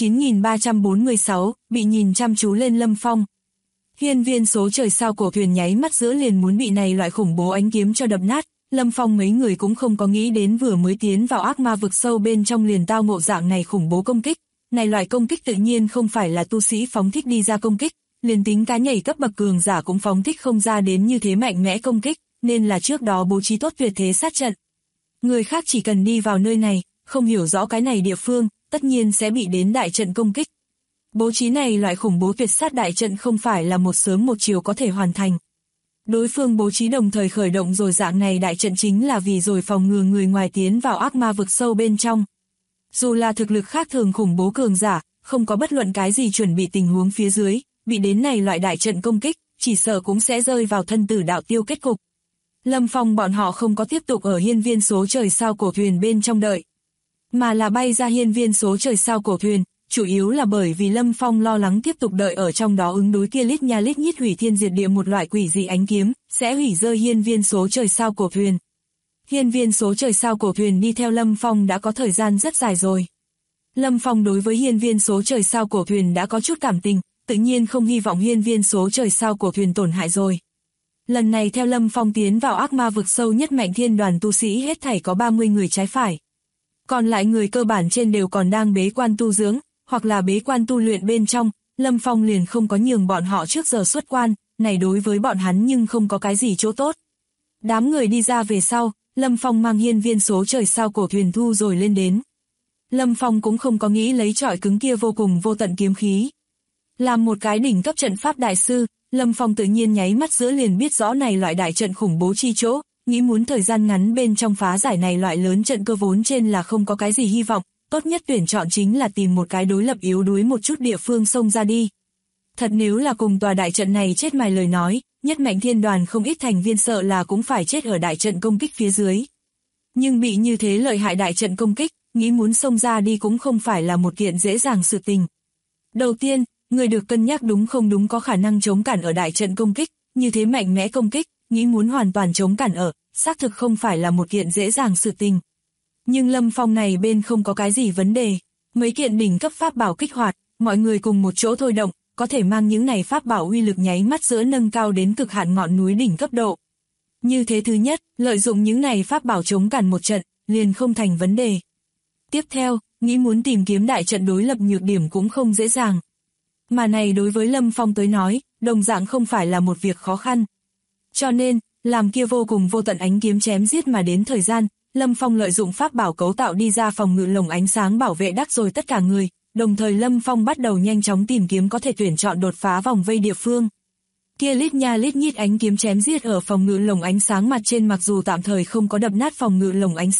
9346, bị nhìn chăm chú lên Lâm Phong. Hiên viên số trời sao cổ thuyền nháy mắt giữa liền muốn bị này loại khủng bố ánh kiếm cho đập nát, Lâm Phong mấy người cũng không có nghĩ đến vừa mới tiến vào ác ma vực sâu bên trong liền tao ngộ dạng này khủng bố công kích. Này loại công kích tự nhiên không phải là tu sĩ phóng thích đi ra công kích, liền tính cá nhảy cấp bậc cường giả cũng phóng thích không ra đến như thế mạnh mẽ công kích, nên là trước đó bố trí tốt tuyệt thế sát trận. Người khác chỉ cần đi vào nơi này, không hiểu rõ cái này địa phương, tất nhiên sẽ bị đến đại trận công kích. Bố trí này loại khủng bố tuyệt sát đại trận không phải là một sớm một chiều có thể hoàn thành. Đối phương bố trí đồng thời khởi động rồi dạng này đại trận chính là vì rồi phòng ngừa người ngoài tiến vào ác ma vực sâu bên trong. Dù là thực lực khác thường khủng bố cường giả, không có bất luận cái gì chuẩn bị tình huống phía dưới, bị đến này loại đại trận công kích, chỉ sợ cũng sẽ rơi vào thân tử đạo tiêu kết cục. Lâm Phong bọn họ không có tiếp tục ở hiên viên số trời sao cổ thuyền bên trong đợi, mà là bay ra hiên viên số trời sao cổ thuyền, chủ yếu là bởi vì Lâm Phong lo lắng tiếp tục đợi ở trong đó ứng đối kia lít nha lít nhít hủy thiên diệt địa một loại quỷ dị ánh kiếm, sẽ hủy rơi hiên viên số trời sao cổ thuyền. Hiên viên số trời sao cổ thuyền đi theo Lâm Phong đã có thời gian rất dài rồi. Lâm Phong đối với hiên viên số trời sao cổ thuyền đã có chút cảm tình, tự nhiên không hy vọng hiên viên số trời sao cổ thuyền tổn hại rồi. Lần này theo Lâm Phong tiến vào ác ma vực sâu nhất mạnh thiên đoàn tu sĩ hết thảy có 30 người trái phải. Còn lại người cơ bản trên đều còn đang bế quan tu dưỡng, hoặc là bế quan tu luyện bên trong, Lâm Phong liền không có nhường bọn họ trước giờ xuất quan, này đối với bọn hắn nhưng không có cái gì chỗ tốt. Đám người đi ra về sau, Lâm Phong mang hiên viên số trời sao cổ thuyền thu rồi lên đến. Lâm Phong cũng không có nghĩ lấy trọi cứng kia vô cùng vô tận kiếm khí. Làm một cái đỉnh cấp trận pháp đại sư, Lâm Phong tự nhiên nháy mắt giữa liền biết rõ này loại đại trận khủng bố chi chỗ, nghĩ muốn thời gian ngắn bên trong phá giải này loại lớn trận cơ vốn trên là không có cái gì hy vọng, tốt nhất tuyển chọn chính là tìm một cái đối lập yếu đuối một chút địa phương xông ra đi. Thật nếu là cùng tòa đại trận này chết mài lời nói, nhất mạnh thiên đoàn không ít thành viên sợ là cũng phải chết ở đại trận công kích phía dưới. Nhưng bị như thế lợi hại đại trận công kích, nghĩ muốn xông ra đi cũng không phải là một kiện dễ dàng sự tình. Đầu tiên, người được cân nhắc đúng không đúng có khả năng chống cản ở đại trận công kích, như thế mạnh mẽ công kích, nghĩ muốn hoàn toàn chống cản ở, xác thực không phải là một kiện dễ dàng sự tình. Nhưng Lâm Phong này bên không có cái gì vấn đề, mấy kiện đỉnh cấp pháp bảo kích hoạt, mọi người cùng một chỗ thôi động, có thể mang những này pháp bảo uy lực nháy mắt giữa nâng cao đến cực hạn ngọn núi đỉnh cấp độ. Như thế thứ nhất, lợi dụng những này pháp bảo chống cản một trận, liền không thành vấn đề. Tiếp theo, nghĩ muốn tìm kiếm đại trận đối lập nhược điểm cũng không dễ dàng. Mà này đối với Lâm Phong tới nói, đồng dạng không phải là một việc khó khăn. Cho nên, làm kia vô cùng vô tận ánh kiếm chém giết mà đến thời gian, Lâm Phong lợi dụng pháp bảo cấu tạo đi ra phòng ngự lồng ánh sáng bảo vệ đắc rồi tất cả người, đồng thời Lâm Phong bắt đầu nhanh chóng tìm kiếm có thể tuyển chọn đột phá vòng vây địa phương. Kia lít nha lít nhít ánh kiếm chém giết ở phòng ngự lồng ánh sáng mặt trên mặc dù tạm thời không có đập nát phòng ngự lồng ánh sáng,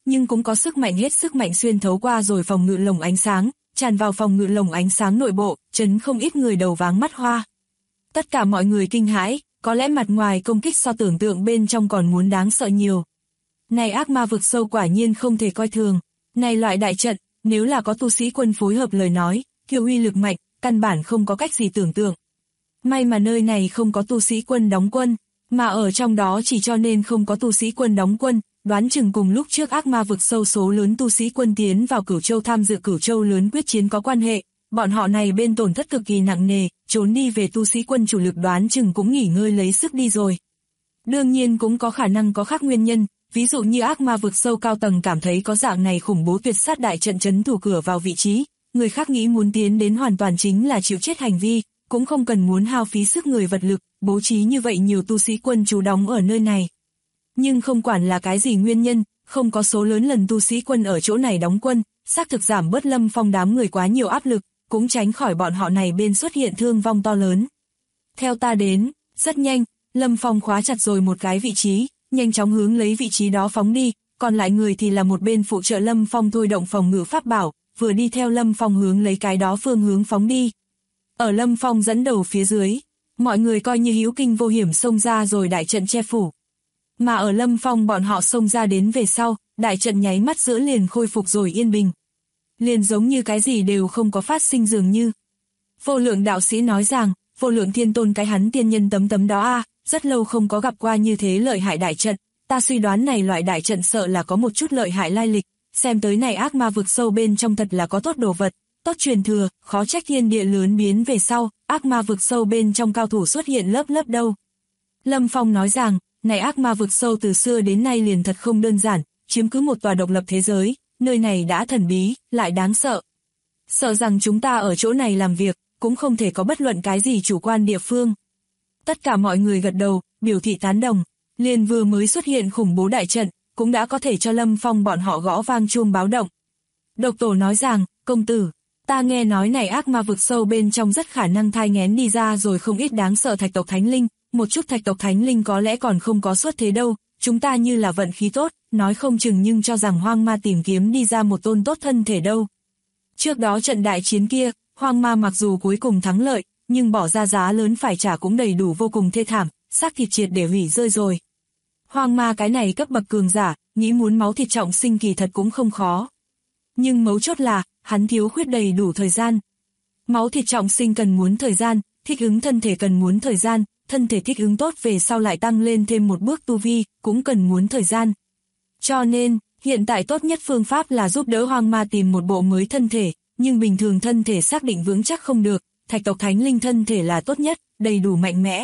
nhưng cũng có sức mạnh hết sức mạnh xuyên thấu qua rồi phòng ngự lồng ánh sáng, tràn vào phòng ngự lồng ánh sáng nội bộ, chấn không ít người đầu váng mắt hoa. Tất cả mọi người kinh hãi, có lẽ mặt ngoài công kích so tưởng tượng bên trong còn muốn đáng sợ nhiều. Này ác ma vực sâu quả nhiên không thể coi thường. Này loại đại trận, nếu là có tu sĩ quân phối hợp lời nói, kiểu uy lực mạnh, căn bản không có cách gì tưởng tượng. May mà nơi này không có tu sĩ quân đóng quân, mà ở trong đó chỉ cho nên không có tu sĩ quân đóng quân, đoán chừng cùng lúc trước ác ma vực sâu số lớn tu sĩ quân tiến vào Cửu Châu tham dự Cửu Châu lớn quyết chiến có quan hệ. Bọn họ này bên tổn thất cực kỳ nặng nề, trốn đi về tu sĩ quân chủ lực đoán chừng cũng nghỉ ngơi lấy sức đi rồi. Đương nhiên cũng có khả năng có khác nguyên nhân, ví dụ như ác ma vực sâu cao tầng cảm thấy có dạng này khủng bố tuyệt sát đại trận trấn thủ cửa vào vị trí, người khác nghĩ muốn tiến đến hoàn toàn chính là chịu chết hành vi, cũng không cần muốn hao phí sức người vật lực, bố trí như vậy nhiều tu sĩ quân trú đóng ở nơi này. Nhưng không quản là cái gì nguyên nhân, không có số lớn lần tu sĩ quân ở chỗ này đóng quân, xác thực giảm bớt Lâm Phong đám người quá nhiều áp lực, cũng tránh khỏi bọn họ này bên xuất hiện thương vong to lớn. Theo ta đến, rất nhanh, Lâm Phong khóa chặt rồi một cái vị trí, nhanh chóng hướng lấy vị trí đó phóng đi, còn lại người thì là một bên phụ trợ Lâm Phong thôi động phòng ngự pháp bảo, vừa đi theo Lâm Phong hướng lấy cái đó phương hướng phóng đi. Ở Lâm Phong dẫn đầu phía dưới, mọi người coi như hữu kinh vô hiểm xông ra rồi đại trận che phủ. Mà ở Lâm Phong bọn họ xông ra đến về sau, đại trận nháy mắt giữa liền khôi phục rồi yên bình. Liền giống như cái gì đều không có phát sinh dường như. Vô Lượng đạo sĩ nói rằng, Vô Lượng Thiên Tôn cái hắn tiên nhân tấm tấm đó a, rất lâu không có gặp qua như thế lợi hại đại trận, ta suy đoán này loại đại trận sợ là có một chút lợi hại lai lịch, xem tới này ác ma vực sâu bên trong thật là có tốt đồ vật, tốt truyền thừa, khó trách thiên địa lớn biến về sau, ác ma vực sâu bên trong cao thủ xuất hiện lớp lớp đâu. Lâm Phong nói rằng, này ác ma vực sâu từ xưa đến nay liền thật không đơn giản, chiếm cứ một tòa độc lập thế giới, nơi này đã thần bí, lại đáng sợ. Sợ rằng chúng ta ở chỗ này làm việc, cũng không thể có bất luận cái gì chủ quan địa phương. Tất cả mọi người gật đầu, biểu thị tán đồng, liền vừa mới xuất hiện khủng bố đại trận, cũng đã có thể cho Lâm Phong bọn họ gõ vang chuông báo động. Độc Tổ nói rằng, công tử, ta nghe nói này ác ma vực sâu bên trong rất khả năng thai nghén đi ra rồi không ít đáng sợ thạch tộc thánh linh, một chút thạch tộc thánh linh có lẽ còn không có xuất thế đâu, chúng ta như là vận khí tốt, nói không chừng nhưng cho rằng hoang ma tìm kiếm đi ra một tôn tốt thân thể đâu. Trước đó trận đại chiến kia, hoang ma mặc dù cuối cùng thắng lợi, nhưng bỏ ra giá lớn phải trả cũng đầy đủ vô cùng thê thảm, xác thịt triệt để hủy rơi rồi. Hoang ma cái này cấp bậc cường giả, nghĩ muốn máu thịt trọng sinh kỳ thật cũng không khó. Nhưng mấu chốt là, hắn thiếu khuyết đầy đủ thời gian. Máu thịt trọng sinh cần muốn thời gian, thích ứng thân thể cần muốn thời gian, thân thể thích ứng tốt về sau lại tăng lên thêm một bước tu vi, cũng cần muốn thời gian. Cho nên, hiện tại tốt nhất phương pháp là giúp đỡ hoang ma tìm một bộ mới thân thể, nhưng bình thường thân thể xác định vững chắc không được, thạch tộc thánh linh thân thể là tốt nhất, đầy đủ mạnh mẽ.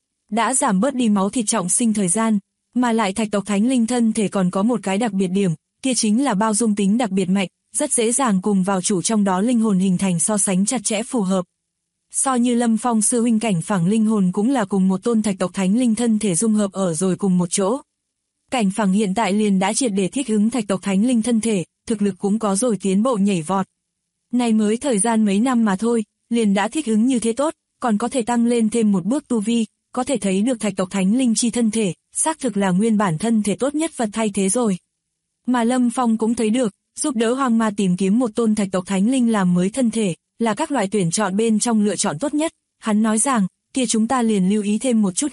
Đã giảm bớt đi máu thịt trọng sinh thời gian, mà lại thạch tộc thánh linh thân thể còn có một cái đặc biệt điểm, kia chính là bao dung tính đặc biệt mạnh, rất dễ dàng cùng vào chủ trong đó linh hồn hình thành so sánh chặt chẽ phù hợp. So như Lâm Phong sư huynh cảnh phẳng linh hồn cũng là cùng một tôn thạch tộc thánh linh thân thể dung hợp ở rồi cùng một chỗ. Cảnh phẳng hiện tại liền đã triệt để thích ứng thạch tộc thánh linh thân thể, thực lực cũng có rồi tiến bộ nhảy vọt. Này mới thời gian mấy năm mà thôi, liền đã thích ứng như thế tốt, còn có thể tăng lên thêm một bước tu vi, có thể thấy được thạch tộc thánh linh chi thân thể, xác thực là nguyên bản thân thể tốt nhất vật thay thế rồi. Mà Lâm Phong cũng thấy được, giúp đỡ hoang ma tìm kiếm một tôn thạch tộc thánh linh làm mới thân thể, là các loại tuyển chọn bên trong lựa chọn tốt nhất. Hắn nói rằng, kia chúng ta liền lưu ý thêm một chút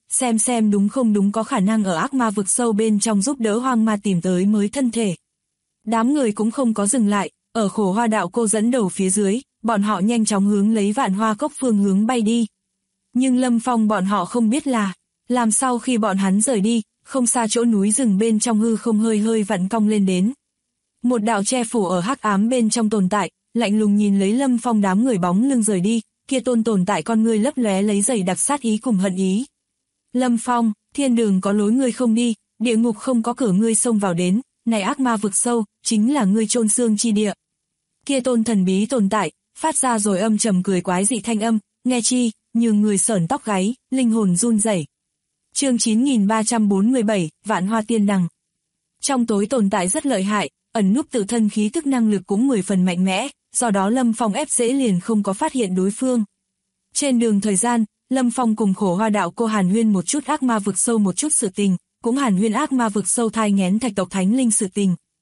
xem đúng không đúng có khả năng ở ác ma vực sâu bên trong giúp đỡ hoang ma tìm tới mới thân thể. Đám người cũng không có dừng lại, ở Khổ Hoa đạo cô dẫn đầu phía dưới, bọn họ nhanh chóng hướng lấy Vạn Hoa cốc phương hướng bay đi. Nhưng Lâm Phong bọn họ không biết là, làm sao khi bọn hắn rời đi, không xa chỗ núi rừng bên trong hư không hơi hơi vặn cong lên đến. Một đạo che phủ ở hắc ám bên trong tồn tại, lạnh lùng nhìn lấy Lâm Phong đám người bóng lưng rời đi, kia tồn tại con ngươi lấp lóe lấy dày đặc sát ý cùng hận ý. Lâm Phong, thiên đường có lối ngươi không đi, địa ngục không có cửa ngươi xông vào đến, này ác ma vực sâu, chính là ngươi chôn xương chi địa. Kia thần bí tồn tại, phát ra rồi âm trầm cười quái dị thanh âm, nghe chi, như người sởn tóc gáy, linh hồn run rẩy. Chương 9347, Vạn Hoa Tiên Đằng. Trong tối tồn tại rất lợi hại, ẩn núp tự thân khí tức năng lực cũng 10 phần mạnh mẽ, do đó Lâm Phong ép dễ liền không có phát hiện đối phương. Trên đường thời gian, Lâm Phong cùng Khổ Hoa đạo cô hàn huyên một chút ác ma vực sâu một chút sự tình, cũng hàn huyên ác ma vực sâu thai nghén thạch tộc thánh linh sự tình.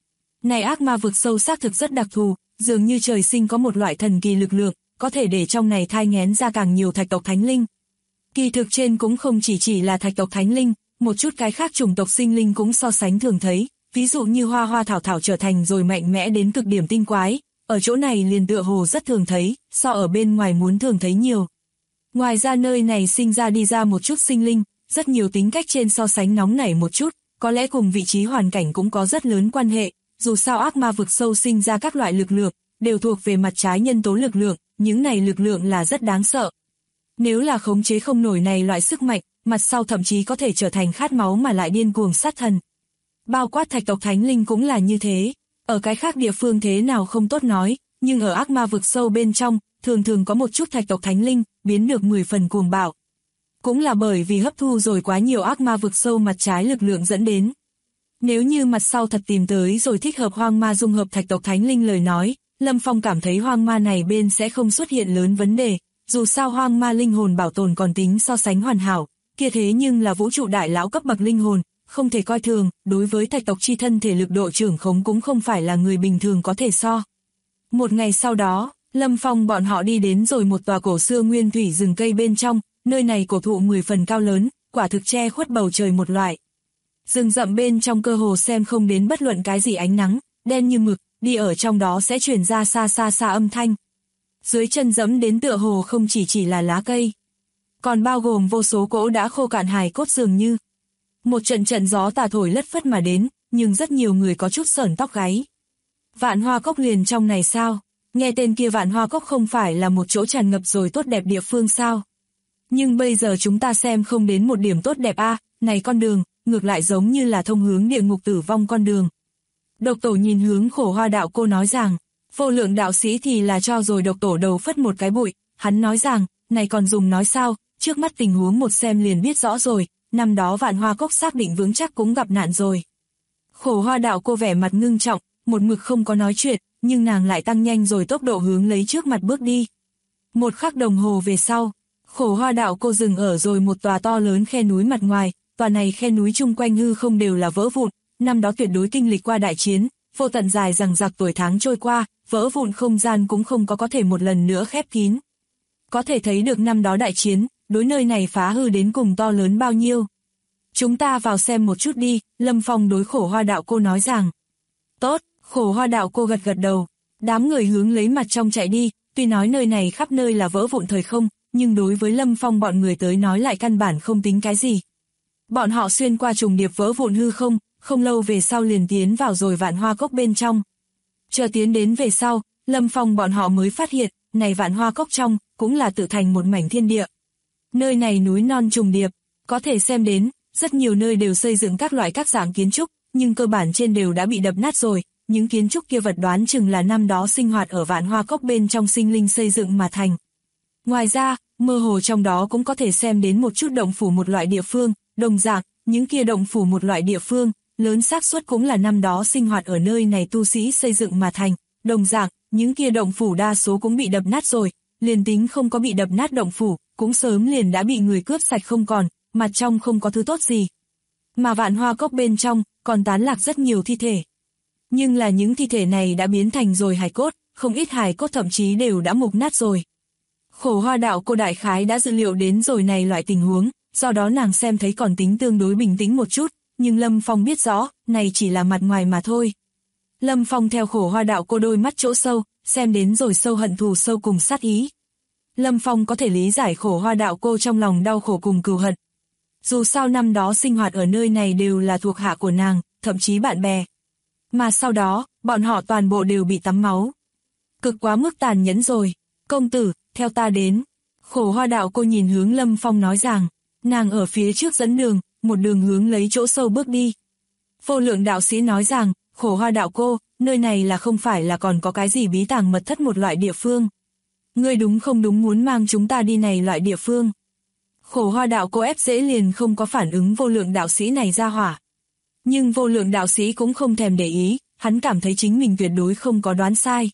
Này ác ma vực sâu xác thực rất đặc thù, dường như trời sinh có một loại thần kỳ lực lượng, có thể để trong này thai nghén ra càng nhiều thạch tộc thánh linh. Kỳ thực trên cũng không chỉ là thạch tộc thánh linh, một chút cái khác chủng tộc sinh linh cũng so sánh thường thấy, ví dụ như hoa hoa thảo thảo trở thành rồi mạnh mẽ đến cực điểm tinh quái, ở chỗ này liền tựa hồ rất thường thấy, so ở bên ngoài muốn thường thấy nhiều. Ngoài ra nơi này sinh ra đi ra một chút sinh linh, rất nhiều tính cách trên so sánh nóng nảy một chút, có lẽ cùng vị trí hoàn cảnh cũng có rất lớn quan hệ, dù sao ác ma vực sâu sinh ra các loại lực lượng, đều thuộc về mặt trái nhân tố lực lượng, những này lực lượng là rất đáng sợ. Nếu là khống chế không nổi này loại sức mạnh, mặt sau thậm chí có thể trở thành khát máu mà lại điên cuồng sát thần. Bao quát thạch tộc thánh linh cũng là như thế, ở cái khác địa phương thế nào không tốt nói, nhưng ở ác ma vực sâu bên trong, thường có một chút thạch tộc thánh linh, biến được 10 phần cuồng bạo. Cũng là bởi vì hấp thu rồi quá nhiều ác ma vực sâu mặt trái lực lượng dẫn đến. Nếu như mặt sau thật tìm tới rồi thích hợp hoang ma dung hợp thạch tộc thánh linh lời nói, Lâm Phong cảm thấy hoang ma này bên sẽ không xuất hiện lớn vấn đề, dù sao hoang ma linh hồn bảo tồn còn tính so sánh hoàn hảo, kia thế nhưng là vũ trụ đại lão cấp bậc linh hồn, không thể coi thường, đối với thạch tộc chi thân thể lực độ trưởng khống cũng không phải là người bình thường có thể so. Một ngày sau đó, Lâm Phong bọn họ đi đến rồi một tòa cổ xưa nguyên thủy rừng cây bên trong, nơi này cổ thụ 10 phần cao lớn, quả thực che khuất bầu trời một loại. Rừng rậm bên trong cơ hồ xem không đến bất luận cái gì ánh nắng, đen như mực, đi ở trong đó sẽ truyền ra xa âm thanh. Dưới chân dẫm đến tựa hồ không chỉ là lá cây, còn bao gồm vô số cỗ đã khô cạn hài cốt dường như. Một trận gió tà thổi lất phất mà đến, nhưng rất nhiều người có chút sởn tóc gáy. Vạn Hoa Cốc liền trong này sao? Nghe tên kia Vạn Hoa Cốc không phải là một chỗ tràn ngập rồi tốt đẹp địa phương sao? Nhưng bây giờ chúng ta xem không đến một điểm tốt đẹp a, này con đường, ngược lại giống như là thông hướng địa ngục tử vong con đường. Độc tổ nhìn hướng Khổ Hoa đạo cô nói rằng, Vô Lượng đạo sĩ thì là cho rồi độc tổ đầu phất một cái bụi, hắn nói rằng, này còn dùng nói sao, trước mắt tình huống một xem liền biết rõ rồi, năm đó Vạn Hoa Cốc xác định vững chắc cũng gặp nạn rồi. Khổ Hoa đạo cô vẻ mặt ngưng trọng, một mực không có nói chuyện, nhưng nàng lại tăng nhanh rồi tốc độ hướng lấy trước mặt bước đi. Một khắc đồng hồ về sau, Khổ Hoa đạo cô dừng ở rồi một tòa to lớn khe núi mặt ngoài, tòa này khe núi chung quanh hư không đều là vỡ vụn, năm đó tuyệt đối kinh lịch qua đại chiến, vô tận dài rằng giặc tuổi tháng trôi qua, vỡ vụn không gian cũng không có thể một lần nữa khép kín. Có thể thấy được năm đó đại chiến, đối nơi này phá hư đến cùng to lớn bao nhiêu. Chúng ta vào xem một chút đi, Lâm Phong đối Khổ Hoa đạo cô nói rằng. Tốt, Khổ Hoa đạo cô gật đầu, đám người hướng lấy mặt trong chạy đi, tuy nói nơi này khắp nơi là vỡ vụn thời không, nhưng đối với Lâm Phong bọn người tới nói lại căn bản không tính cái gì. Bọn họ xuyên qua trùng điệp vỡ vụn hư không, không lâu về sau liền tiến vào rồi Vạn Hoa Cốc bên trong. Chờ tiến đến về sau, Lâm Phong bọn họ mới phát hiện, này Vạn Hoa Cốc trong, cũng là tự thành một mảnh thiên địa. Nơi này núi non trùng điệp, có thể xem đến, rất nhiều nơi đều xây dựng các loại các dạng kiến trúc, nhưng cơ bản trên đều đã bị đập nát rồi, những kiến trúc kia vật đoán chừng là năm đó sinh hoạt ở Vạn Hoa Cốc bên trong sinh linh xây dựng mà thành. Ngoài ra, mơ hồ trong đó cũng có thể xem đến một chút động phủ một loại địa phương, đồng dạng, những kia động phủ một loại địa phương, lớn xác suất cũng là năm đó sinh hoạt ở nơi này tu sĩ xây dựng mà thành, đồng dạng, những kia động phủ đa số cũng bị đập nát rồi, liền tính không có bị đập nát động phủ, cũng sớm liền đã bị người cướp sạch không còn, mặt trong không có thứ tốt gì. Mà Vạn Hoa Cốc bên trong, còn tán lạc rất nhiều thi thể. Nhưng là những thi thể này đã biến thành rồi hài cốt, không ít hài cốt thậm chí đều đã mục nát rồi. Khổ Hoa đạo cô đại khái đã dự liệu đến rồi này loại tình huống, do đó nàng xem thấy còn tính tương đối bình tĩnh một chút, nhưng Lâm Phong biết rõ, này chỉ là mặt ngoài mà thôi. Lâm Phong theo Khổ Hoa đạo cô đôi mắt chỗ sâu, xem đến rồi sâu hận thù sâu cùng sát ý. Lâm Phong có thể lý giải Khổ Hoa đạo cô trong lòng đau khổ cùng cừu hận. Dù sao năm đó sinh hoạt ở nơi này đều là thuộc hạ của nàng, thậm chí bạn bè. Mà sau đó, bọn họ toàn bộ đều bị tắm máu. Cực quá mức tàn nhẫn rồi. Công tử, theo ta đến. Khổ Hoa đạo cô nhìn hướng Lâm Phong nói rằng, nàng ở phía trước dẫn đường, một đường hướng lấy chỗ sâu bước đi. Vô Lượng đạo sĩ nói rằng, Khổ Hoa đạo cô, nơi này là không phải là còn có cái gì bí tàng mật thất một loại địa phương. Ngươi đúng không đúng muốn mang chúng ta đi này loại địa phương. Khổ Hoa đạo cô ép dễ liền không có phản ứng Vô Lượng đạo sĩ này ra hỏa. Nhưng Vô Lượng đạo sĩ cũng không thèm để ý, hắn cảm thấy chính mình tuyệt đối không có đoán sai.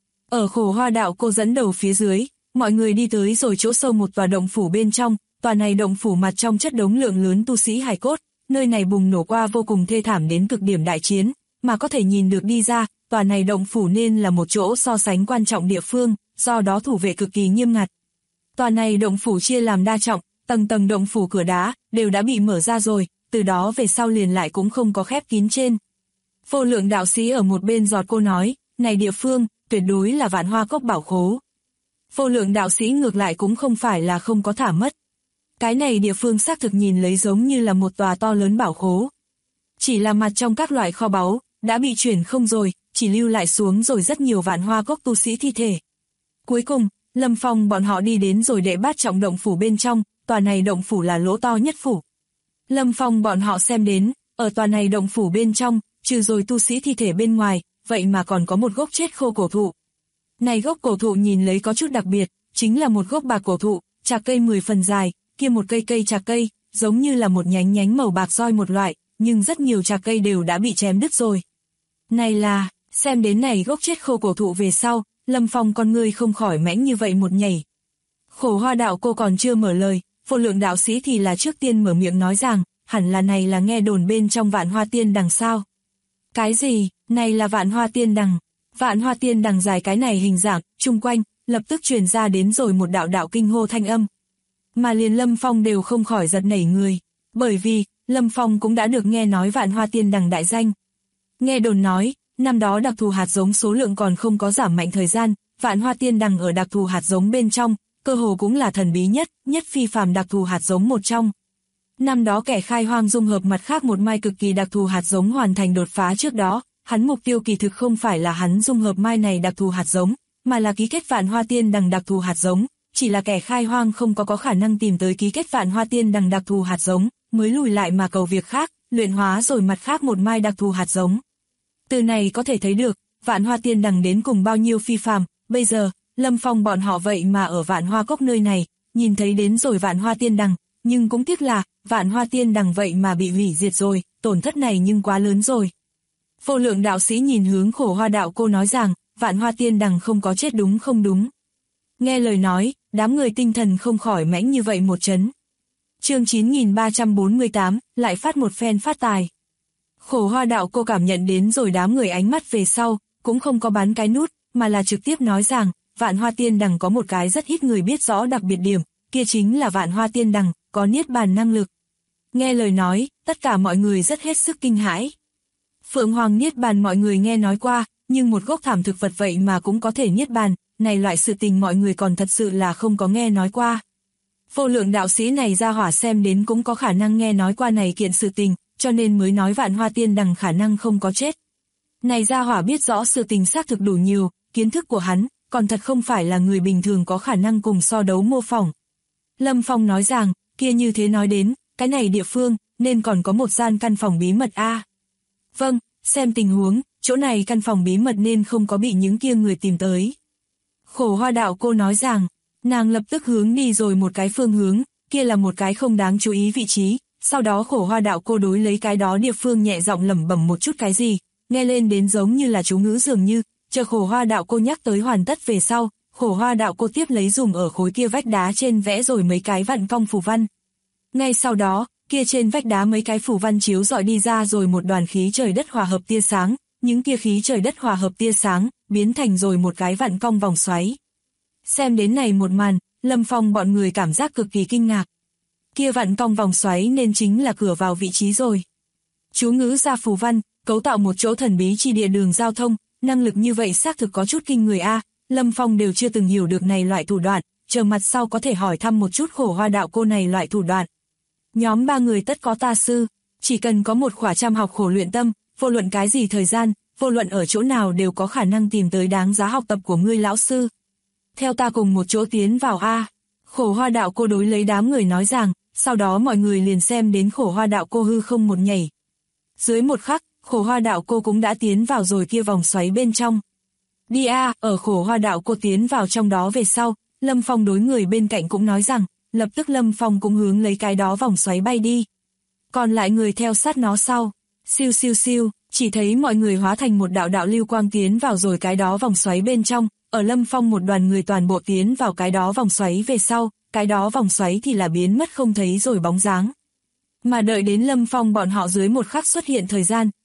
Ở Khổ Hoa đạo cô dẫn đầu phía dưới, mọi người đi tới rồi chỗ sâu một tòa động phủ bên trong, tòa này động phủ mặt trong chất đống lượng lớn tu sĩ hài cốt, nơi này bùng nổ qua vô cùng thê thảm đến cực điểm đại chiến, mà có thể nhìn được đi ra, tòa này động phủ nên là một chỗ so sánh quan trọng địa phương, do đó thủ vệ cực kỳ nghiêm ngặt. Tòa này động phủ chia làm đa trọng, tầng tầng động phủ cửa đá đều đã bị mở ra rồi, từ đó về sau liền lại cũng không có khép kín trên. Vô Lượng đạo sĩ ở một bên giọt cô nói, này địa phương, tuyệt đối là Vạn Hoa Cốc bảo khố. Vô Lượng đạo sĩ ngược lại cũng không phải là không có thả mất. Cái này địa phương xác thực nhìn lấy giống như là một tòa to lớn bảo khố. Chỉ là mặt trong các loại kho báu, đã bị chuyển không rồi, chỉ lưu lại xuống rồi rất nhiều Vạn Hoa Cốc tu sĩ thi thể. Cuối cùng, Lâm Phong bọn họ đi đến rồi đệ bát trọng động phủ bên trong, tòa này động phủ là lỗ to nhất phủ. Lâm Phong bọn họ xem đến, ở tòa này động phủ bên trong, trừ rồi tu sĩ thi thể bên ngoài, vậy mà còn có một gốc chết khô cổ thụ. Này gốc cổ thụ nhìn lấy có chút đặc biệt, chính là một gốc bạc cổ thụ, chạc cây 10 phần dài, kia một cây chạc cây, giống như là một nhánh màu bạc roi một loại, nhưng rất nhiều chạc cây đều đã bị chém đứt rồi. Này là, xem đến này gốc chết khô cổ thụ về sau, Lâm Phong con ngươi không khỏi mãnh như vậy một nhảy. Khổ Hoa đạo cô còn chưa mở lời, Vô Lượng đạo sĩ thì là trước tiên mở miệng nói rằng, hẳn là này là nghe đồn bên trong Vạn Hoa Tiên Đằng sao. Cái gì, này là Vạn Hoa Tiên Đằng. Vạn Hoa Tiên Đằng dài cái này hình dạng, chung quanh, lập tức truyền ra đến rồi một đạo đạo kinh hô thanh âm. Mà liền Lâm Phong đều không khỏi giật nảy người, bởi vì, Lâm Phong cũng đã được nghe nói Vạn Hoa Tiên Đằng đại danh. Nghe đồn nói, năm đó đặc thù hạt giống số lượng còn không có giảm mạnh thời gian, Vạn Hoa Tiên Đằng ở đặc thù hạt giống bên trong, cơ hồ cũng là thần bí nhất phi phàm đặc thù hạt giống một trong. Năm đó kẻ khai hoang dung hợp mặt khác một mai cực kỳ đặc thù hạt giống hoàn thành đột phá trước đó, hắn mục tiêu kỳ thực không phải là hắn dung hợp mai này đặc thù hạt giống, mà là ký kết Vạn Hoa Tiên Đằng đặc thù hạt giống, chỉ là kẻ khai hoang không có khả năng tìm tới ký kết Vạn Hoa Tiên Đằng đặc thù hạt giống, mới lùi lại mà cầu việc khác, luyện hóa rồi mặt khác một mai đặc thù hạt giống. Từ này có thể thấy được, Vạn Hoa Tiên Đằng đến cùng bao nhiêu phi phàm, bây giờ, Lâm Phong bọn họ vậy mà ở Vạn Hoa Cốc nơi này, nhìn thấy đến rồi Vạn Hoa Tiên Đằng, nhưng cũng tiếc là, Vạn Hoa Tiên Đằng vậy mà bị hủy diệt rồi, tổn thất này nhưng quá lớn rồi. Vô Lượng đạo sĩ nhìn hướng Khổ Hoa đạo cô nói rằng, Vạn Hoa Tiên Đằng không có chết đúng không đúng. Nghe lời nói, đám người tinh thần không khỏi mãnh như vậy một chấn. Chương 9348, lại phát một phen phát tài. Khổ Hoa đạo cô cảm nhận đến rồi đám người ánh mắt về sau, cũng không có bắn cái nút, mà là trực tiếp nói rằng, Vạn Hoa Tiên Đằng có một cái rất ít người biết rõ đặc biệt điểm, kia chính là Vạn Hoa Tiên Đằng, có niết bàn năng lực. Nghe lời nói, tất cả mọi người rất hết sức kinh hãi. Phượng Hoàng niết bàn mọi người nghe nói qua, nhưng một gốc thảm thực vật vậy mà cũng có thể niết bàn, này loại sự tình mọi người còn thật sự là không có nghe nói qua. Vô Lượng đạo sĩ này ra hỏa xem đến cũng có khả năng nghe nói qua này kiện sự tình, cho nên mới nói Vạn Hoa Tiên Đằng khả năng không có chết. Này ra hỏa biết rõ sự tình xác thực đủ nhiều, kiến thức của hắn, còn thật không phải là người bình thường có khả năng cùng so đấu mô phỏng. Lâm Phong nói rằng, kia như thế nói đến, cái này địa phương, nên còn có một gian căn phòng bí mật a. Vâng, xem tình huống, chỗ này căn phòng bí mật nên không có bị những kia người tìm tới. Khổ Hoa đạo cô nói rằng, nàng lập tức hướng đi rồi một cái phương hướng, kia là một cái không đáng chú ý vị trí, sau đó Khổ Hoa đạo cô đối lấy cái đó địa phương nhẹ giọng lẩm bẩm một chút cái gì, nghe lên đến giống như là chú ngữ dường như, chờ Khổ Hoa đạo cô nhắc tới hoàn tất về sau, Khổ Hoa đạo cô tiếp lấy dùng ở khối kia vách đá trên vẽ rồi mấy cái vặn cong phù văn. Ngay sau đó, kia trên vách đá mấy cái phù văn chiếu rọi đi ra rồi một đoàn khí trời đất hòa hợp tia sáng, những kia khí trời đất hòa hợp tia sáng, biến thành rồi một cái vặn cong vòng xoáy. Xem đến này một màn, Lâm Phong bọn người cảm giác cực kỳ kinh ngạc. Kia vặn cong vòng xoáy nên chính là cửa vào vị trí rồi. Chú ngữ ra phù văn, cấu tạo một chỗ thần bí chi địa đường giao thông, năng lực như vậy xác thực có chút kinh người a. Lâm Phong đều chưa từng hiểu được này loại thủ đoạn, chờ mặt sau có thể hỏi thăm một chút Khổ Hoa đạo cô này loại thủ đoạn. Nhóm 3 người tất có ta sư, chỉ cần có một khỏa chăm học khổ luyện tâm, vô luận cái gì thời gian, vô luận ở chỗ nào đều có khả năng tìm tới đáng giá học tập của ngươi lão sư. Theo ta cùng một chỗ tiến vào a. Khổ Hoa đạo cô đối lấy đám người nói rằng, sau đó mọi người liền xem đến Khổ Hoa đạo cô hư không một nhảy. Dưới một khắc, Khổ Hoa đạo cô cũng đã tiến vào rồi kia vòng xoáy bên trong. Đi a, ở Khổ Hoa đạo cô tiến vào trong đó về sau, Lâm Phong đối người bên cạnh cũng nói rằng, lập tức Lâm Phong cũng hướng lấy cái đó vòng xoáy bay đi. Còn lại người theo sát nó sau, siêu siêu siêu, chỉ thấy mọi người hóa thành một đạo đạo lưu quang tiến vào rồi cái đó vòng xoáy bên trong, ở Lâm Phong một đoàn người toàn bộ tiến vào cái đó vòng xoáy về sau, cái đó vòng xoáy thì là biến mất không thấy rồi bóng dáng. Mà đợi đến Lâm Phong bọn họ dưới một khắc xuất hiện thời gian,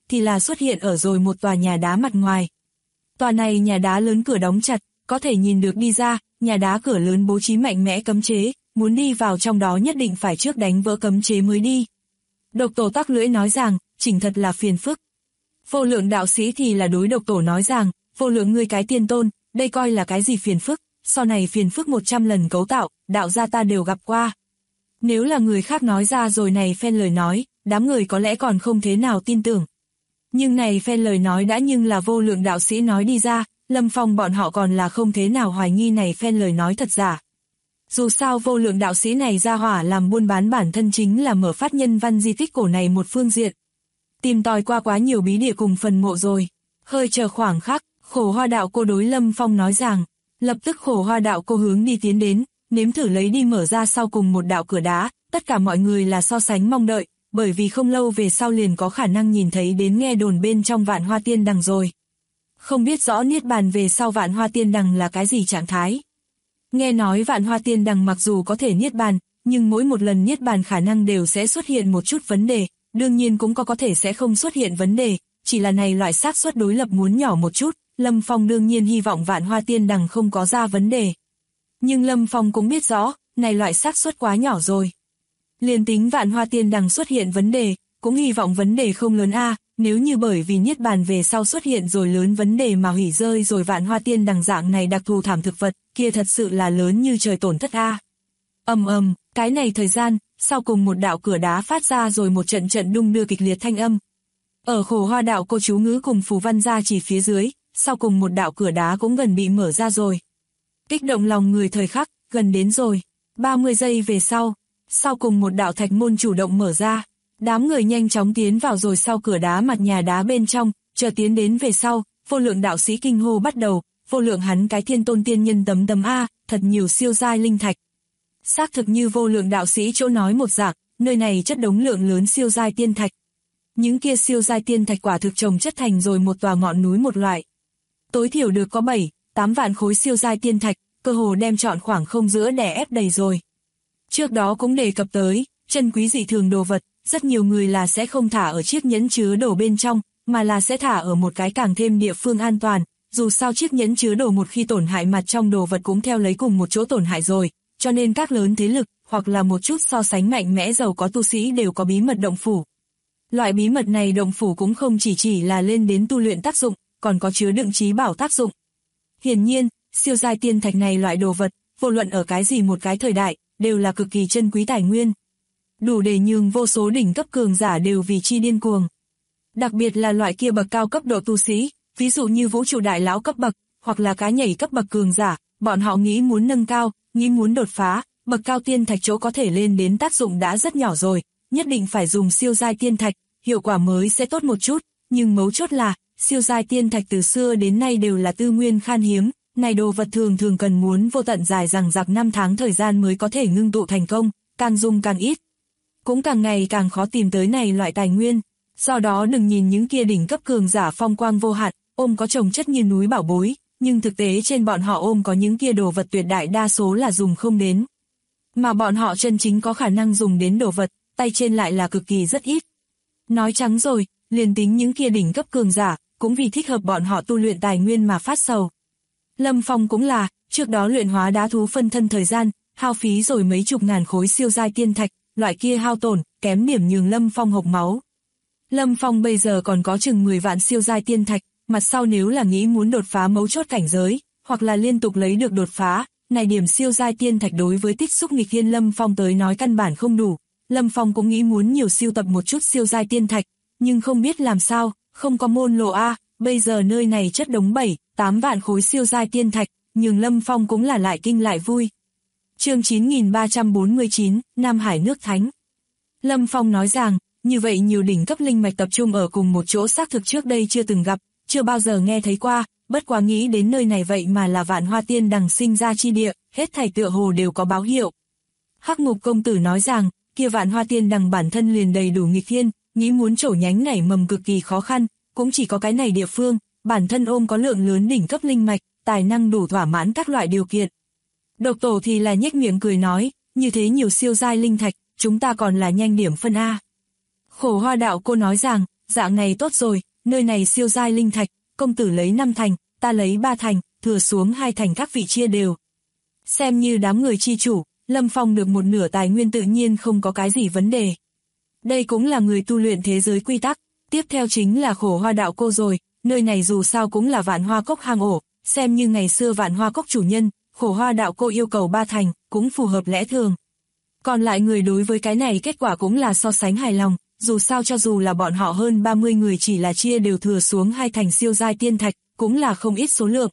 thì là xuất hiện ở rồi một tòa nhà đá mặt ngoài. Tòa này nhà đá lớn cửa đóng chặt, có thể nhìn được đi ra, nhà đá cửa lớn bố trí mạnh mẽ cấm chế, muốn đi vào trong đó nhất định phải trước đánh vỡ cấm chế mới đi. Độc Tổ tắc lưỡi nói rằng, chỉnh thật là phiền phức. Vô Lượng đạo sĩ thì là đối Độc Tổ nói rằng, Vô Lượng ngươi cái tiên tôn, đây coi là cái gì phiền phức, sau này phiền phức 100 lần cấu tạo, đạo gia ta đều gặp qua. Nếu là người khác nói ra rồi này phen lời nói, đám người có lẽ còn không thế nào tin tưởng. Nhưng này phen lời nói đã nhưng là Vô Lượng đạo sĩ nói đi ra, Lâm Phong bọn họ còn là không thế nào hoài nghi này phen lời nói thật giả. Dù sao Vô Lượng đạo sĩ này ra hỏa làm buôn bán bản thân chính là mở phát nhân văn di tích cổ này một phương diện. Tìm tòi qua quá nhiều bí địa cùng phần mộ rồi. Hơi chờ khoảng khắc, Khổ Hoa đạo cô đối Lâm Phong nói rằng, lập tức Khổ Hoa đạo cô hướng đi tiến đến, nếm thử lấy đi mở ra sau cùng một đạo cửa đá, tất cả mọi người là so sánh mong đợi, bởi vì không lâu về sau liền có khả năng nhìn thấy đến nghe đồn bên trong Vạn Hoa Tiên Đằng rồi. Không biết rõ Niết Bàn về sau Vạn Hoa Tiên Đằng là cái gì trạng thái. Nghe nói Vạn Hoa Tiên Đằng mặc dù có thể Niết Bàn, nhưng mỗi một lần Niết Bàn khả năng đều sẽ xuất hiện một chút vấn đề, đương nhiên cũng có thể sẽ không xuất hiện vấn đề, chỉ là này loại xác suất đối lập muốn nhỏ một chút, Lâm Phong đương nhiên hy vọng Vạn Hoa Tiên Đằng không có ra vấn đề. Nhưng Lâm Phong cũng biết rõ, này loại xác suất quá nhỏ rồi. Liền tính Vạn Hoa Tiên Đằng xuất hiện vấn đề, cũng hy vọng vấn đề không lớn a, nếu như bởi vì Niết Bàn về sau xuất hiện rồi lớn vấn đề mà hủy rơi rồi Vạn Hoa Tiên Đằng dạng này đặc thù thảm thực vật, kia thật sự là lớn như trời tổn thất a. Cái này thời gian, sau cùng một đạo cửa đá phát ra rồi một trận trận đung đưa kịch liệt thanh âm. Ở Khổ Hoa đạo cô chú ngữ cùng phù văn ra chỉ phía dưới, sau cùng một đạo cửa đá cũng gần bị mở ra rồi. Kích động lòng người thời khắc, gần đến rồi. 30 giây về sau cùng một đạo thạch môn chủ động mở ra. Đám người nhanh chóng tiến vào rồi sau cửa đá mặt nhà đá bên trong, chờ tiến đến về sau, Vô Lượng đạo sĩ kinh hô bắt đầu, Vô Lượng hắn cái thiên tôn tiên nhân tấm tấm a, thật nhiều siêu giai linh thạch. Xác thực như Vô Lượng đạo sĩ chỗ nói một dạng, nơi này chất đống lượng lớn siêu giai tiên thạch. Những kia siêu giai tiên thạch quả thực chồng chất thành rồi một tòa ngọn núi một loại. Tối thiểu được có 7-8 vạn khối siêu giai tiên thạch, cơ hồ đem trọn khoảng không giữa đè ép đầy rồi. Trước đó cũng đề cập tới, chân quý dị thường đồ vật, rất nhiều người là sẽ không thả ở chiếc nhẫn chứa đồ bên trong, mà là sẽ thả ở một cái càng thêm địa phương an toàn, dù sao chiếc nhẫn chứa đồ một khi tổn hại mặt trong đồ vật cũng theo lấy cùng một chỗ tổn hại rồi, cho nên các lớn thế lực, hoặc là một chút so sánh mạnh mẽ giàu có tu sĩ đều có bí mật động phủ. Loại bí mật này động phủ cũng không chỉ là lên đến tu luyện tác dụng, còn có chứa đựng trí bảo tác dụng. Hiển nhiên, siêu giai tiên thạch này loại đồ vật, vô luận ở cái gì một cái thời đại, đều là cực kỳ chân quý tài nguyên. Đủ để nhường vô số đỉnh cấp cường giả đều vì chi điên cuồng. Đặc biệt là loại kia bậc cao cấp độ tu sĩ, ví dụ như vũ trụ đại lão cấp bậc, hoặc là cá nhảy cấp bậc cường giả, bọn họ nghĩ muốn nâng cao, nghĩ muốn đột phá, bậc cao tiên thạch chỗ có thể lên đến tác dụng đã rất nhỏ rồi, nhất định phải dùng siêu giai tiên thạch, hiệu quả mới sẽ tốt một chút, nhưng mấu chốt là, siêu giai tiên thạch từ xưa đến nay đều là tư nguyên khan hiếm, này đồ vật thường cần muốn vô tận dài dằng dặc 5 tháng thời gian mới có thể ngưng tụ thành công, càng dùng càng ít. Cũng càng ngày càng khó tìm tới này loại tài nguyên, do đó đừng nhìn những kia đỉnh cấp cường giả phong quang vô hạn, ôm có chồng chất như núi bảo bối, nhưng thực tế trên bọn họ ôm có những kia đồ vật tuyệt đại đa số là dùng không đến. Mà bọn họ chân chính có khả năng dùng đến đồ vật, tay trên lại là cực kỳ rất ít. Nói trắng rồi, liền tính những kia đỉnh cấp cường giả, cũng vì thích hợp bọn họ tu luyện tài nguyên mà phát sầu. Lâm Phong cũng là, trước đó luyện hóa đá thú phân thân thời gian, hao phí rồi mấy chục ngàn khối siêu giai tiên thạch, loại kia hao tổn, kém điểm nhường Lâm Phong hộc máu. Lâm Phong bây giờ còn có chừng 10 vạn siêu giai tiên thạch, mặt sau nếu là nghĩ muốn đột phá mấu chốt cảnh giới, hoặc là liên tục lấy được đột phá, này điểm siêu giai tiên thạch đối với tích xúc nghịch thiên Lâm Phong tới nói căn bản không đủ. Lâm Phong cũng nghĩ muốn nhiều siêu tập một chút siêu giai tiên thạch, nhưng không biết làm sao, không có môn lộ a, bây giờ nơi này chất đống 7-8 vạn khối siêu giai tiên thạch, nhưng Lâm Phong cũng là lại kinh lại vui. Chương 9349, Nam Hải nước Thánh. Lâm Phong nói rằng, như vậy nhiều đỉnh cấp linh mạch tập trung ở cùng một chỗ xác thực trước đây chưa từng gặp, chưa bao giờ nghe thấy qua, bất quá nghĩ đến nơi này vậy mà là Vạn Hoa Tiên Đằng sinh ra chi địa, hết thảy tựa hồ đều có báo hiệu. Hắc Ngục công tử nói rằng, kia Vạn Hoa Tiên Đằng bản thân liền đầy đủ nghịch thiên, nghĩ muốn trổ nhánh nảy mầm cực kỳ khó khăn, cũng chỉ có cái này địa phương, bản thân ôm có lượng lớn đỉnh cấp linh mạch, tài năng đủ thỏa mãn các loại điều kiện. Độc Tổ thì là nhếch miệng cười nói, như thế nhiều siêu giai linh thạch, chúng ta còn là nhanh điểm phân A. Khổ Hoa đạo cô nói rằng, dạng này tốt rồi, nơi này siêu giai linh thạch, công tử lấy 5 thành, ta lấy 3 thành, thừa xuống 2 thành các vị chia đều. Xem như đám người chi chủ, Lâm Phong được một nửa tài nguyên tự nhiên không có cái gì vấn đề. Đây cũng là người tu luyện thế giới quy tắc, tiếp theo chính là Khổ Hoa đạo cô rồi, nơi này dù sao cũng là Vạn Hoa Cốc hang ổ, xem như ngày xưa Vạn Hoa Cốc chủ nhân, Khổ Hoa đạo cô yêu cầu 3 thành, cũng phù hợp lẽ thường. Còn lại người đối với cái này kết quả cũng là so sánh hài lòng, dù sao cho dù là bọn họ hơn 30 người chỉ là chia đều thừa xuống 2 thành siêu giai tiên thạch, cũng là không ít số lượng.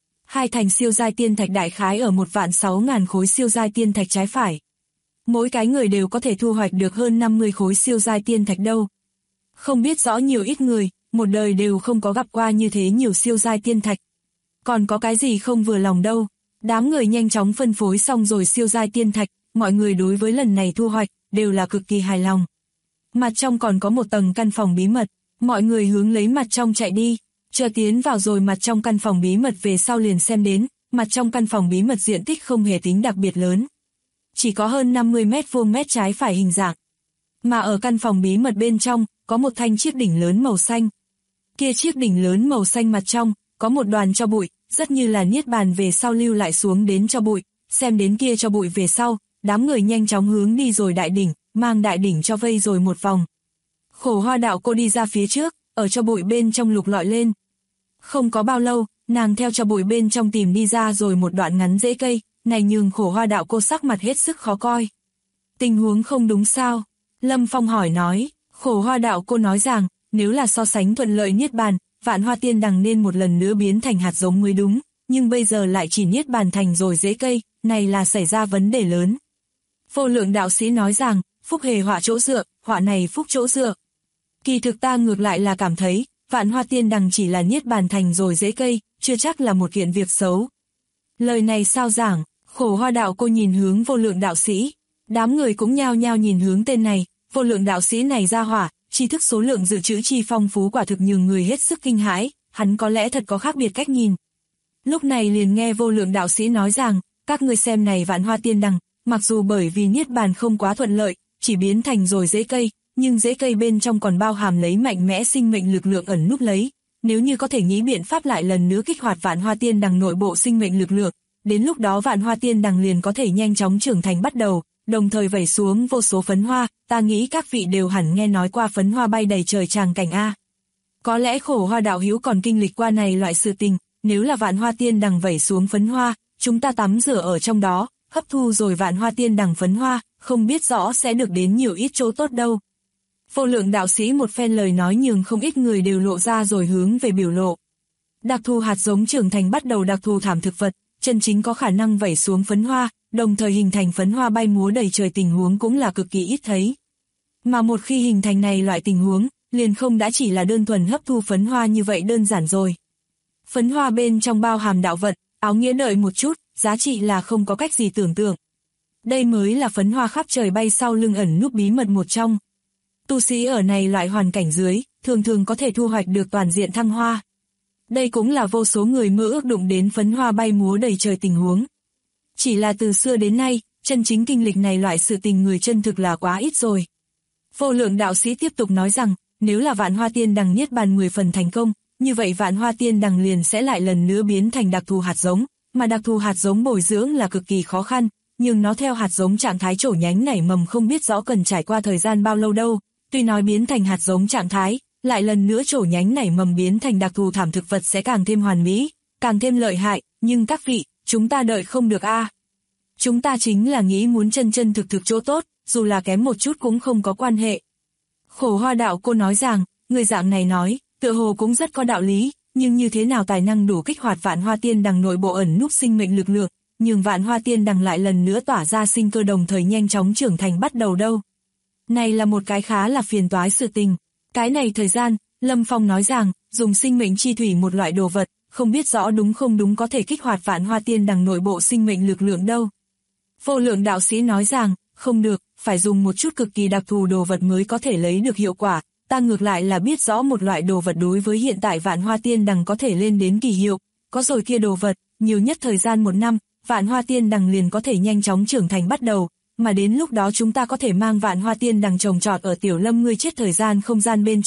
2 thành siêu giai tiên thạch đại khái ở 1.600.000 khối siêu giai tiên thạch trái phải. Mỗi cái người đều có thể thu hoạch được hơn 50 khối siêu giai tiên thạch đâu. Không biết rõ nhiều ít người, một đời đều không có gặp qua như thế nhiều siêu giai tiên thạch. Còn có cái gì không vừa lòng đâu. Đám người nhanh chóng phân phối xong rồi siêu giai tiên thạch, mọi người đối với lần này thu hoạch, đều là cực kỳ hài lòng. Mặt trong còn có một tầng căn phòng bí mật, mọi người hướng lấy mặt trong chạy đi. Chờ tiến vào rồi mặt trong căn phòng bí mật về sau liền xem đến, mặt trong căn phòng bí mật diện tích không hề tính đặc biệt lớn. Chỉ có hơn 50 mét vuông mét trái phải hình dạng. Mà ở căn phòng bí mật bên trong, có một thanh chiếc đỉnh lớn màu xanh. Kia chiếc đỉnh lớn màu xanh mặt trong, có một đoàn tro bụi, rất như là niết bàn về sau lưu lại xuống đến tro bụi. Xem đến kia tro bụi về sau, đám người nhanh chóng hướng đi rồi đại đỉnh, mang đại đỉnh cho vây rồi một vòng. Khổ Hoa đạo cô đi ra phía trước, ở tro bụi bên trong lục lọi lên. Không có bao lâu, nàng theo tro bụi bên trong tìm đi ra rồi một đoạn ngắn rễ cây, này nhường Khổ Hoa đạo cô sắc mặt hết sức khó coi. Tình huống không đúng sao? Lâm Phong hỏi nói. Khổ Hoa đạo cô nói rằng, nếu là so sánh thuận lợi niết bàn, Vạn Hoa tiên đằng nên một lần nữa biến thành hạt giống mới đúng, nhưng bây giờ lại chỉ niết bàn thành rồi rễ cây, này là xảy ra vấn đề lớn. Vô Lượng đạo sĩ nói rằng, phúc hề họa chỗ dựa, họa này phúc chỗ dựa. Kỳ thực ta ngược lại là cảm thấy, Vạn Hoa tiên đằng chỉ là niết bàn thành rồi rễ cây, chưa chắc là một kiện việc xấu. Lời này sao giảng? Khổ Hoa đạo cô nhìn hướng Vô Lượng đạo sĩ, đám người cũng nhao nhao nhìn hướng tên này. Vô Lượng đạo sĩ này ra hỏa, tri thức số lượng dự trữ chi phong phú quả thực nhường người hết sức kinh hãi, hắn có lẽ thật có khác biệt cách nhìn. Lúc này liền nghe Vô Lượng đạo sĩ nói rằng, các ngươi xem này Vạn Hoa tiên đằng, mặc dù bởi vì niết bàn không quá thuận lợi, chỉ biến thành rồi rễ cây, nhưng rễ cây bên trong còn bao hàm lấy mạnh mẽ sinh mệnh lực lượng ẩn núp lấy. Nếu như có thể nghĩ biện pháp lại lần nữa kích hoạt Vạn Hoa tiên đằng nội bộ sinh mệnh lực lượng, đến lúc đó Vạn Hoa tiên đằng liền có thể nhanh chóng trưởng thành bắt đầu, đồng thời vẩy xuống vô số phấn hoa, ta nghĩ các vị đều hẳn nghe nói qua phấn hoa bay đầy trời tràng cảnh A. Có lẽ Khổ Hoa đạo hữu còn kinh lịch qua này loại sự tình, nếu là Vạn Hoa tiên đằng vẩy xuống phấn hoa, chúng ta tắm rửa ở trong đó, hấp thu rồi Vạn Hoa tiên đằng phấn hoa, không biết rõ sẽ được đến nhiều ít chỗ tốt đâu. Vô Lượng đạo sĩ một phen lời nói nhường không ít người đều lộ ra rồi hướng về biểu lộ. Đặc thù hạt giống trưởng thành bắt đầu đặc thù thảm thực vật, chân chính có khả năng vẩy xuống phấn hoa, đồng thời hình thành phấn hoa bay múa đầy trời tình huống cũng là cực kỳ ít thấy. Mà một khi hình thành này loại tình huống, liền không đã chỉ là đơn thuần hấp thu phấn hoa như vậy đơn giản rồi. Phấn hoa bên trong bao hàm đạo vận, áo nghĩa đợi một chút, giá trị là không có cách gì tưởng tượng. Đây mới là phấn hoa khắp trời bay sau lưng ẩn núp bí mật một trong. Tu sĩ ở này loại hoàn cảnh dưới, thường thường có thể thu hoạch được toàn diện thăng hoa. Đây cũng là vô số người mơ ước đụng đến phấn hoa bay múa đầy trời tình huống. Chỉ là từ xưa đến nay, chân chính kinh lịch này loại sự tình người chân thực là quá ít rồi. Vô Lượng đạo sĩ tiếp tục nói rằng, nếu là Vạn Hoa tiên đằng niết bàn 10 phần thành công, như vậy Vạn Hoa tiên đằng liền sẽ lại lần nữa biến thành đặc thù hạt giống, mà đặc thù hạt giống bồi dưỡng là cực kỳ khó khăn, nhưng nó theo hạt giống trạng thái trổ nhánh nảy mầm không biết rõ cần trải qua thời gian bao lâu đâu, tuy nói biến thành hạt giống trạng thái, lại lần nữa trổ nhánh nảy mầm biến thành đặc thù thảm thực vật sẽ càng thêm hoàn mỹ, càng thêm lợi hại, nhưng các vị, chúng ta đợi không được a. Chúng ta chính là nghĩ muốn chân chân thực thực chỗ tốt, dù là kém một chút cũng không có quan hệ. Khổ Hoa đạo cô nói rằng, người dạng này nói, tựa hồ cũng rất có đạo lý, nhưng như thế nào tài năng đủ kích hoạt Vạn Hoa tiên đằng nội bộ ẩn núp sinh mệnh lực lượng, nhưng Vạn Hoa tiên đằng lại lần nữa tỏa ra sinh cơ đồng thời nhanh chóng trưởng thành bắt đầu đâu. Này là một cái khá là phiền toái sự tình. Cái này thời gian, Lâm Phong nói rằng, dùng sinh mệnh chi thủy một loại đồ vật, không biết rõ đúng không đúng có thể kích hoạt Vạn Hoa tiên đằng nội bộ sinh mệnh lực lượng đâu. Vô Lượng đạo sĩ nói rằng, không được, phải dùng một chút cực kỳ đặc thù đồ vật mới có thể lấy được hiệu quả, ta ngược lại là biết rõ một loại đồ vật đối với hiện tại Vạn Hoa tiên đằng có thể lên đến kỳ hiệu, có rồi kia đồ vật, nhiều nhất thời gian 1 năm, Vạn Hoa tiên đằng liền có thể nhanh chóng trưởng thành bắt đầu, mà đến lúc đó chúng ta có thể mang Vạn Hoa tiên đằng trồng trọt ở Tiểu Lâm ngươi chết thời gian không gian bên trong,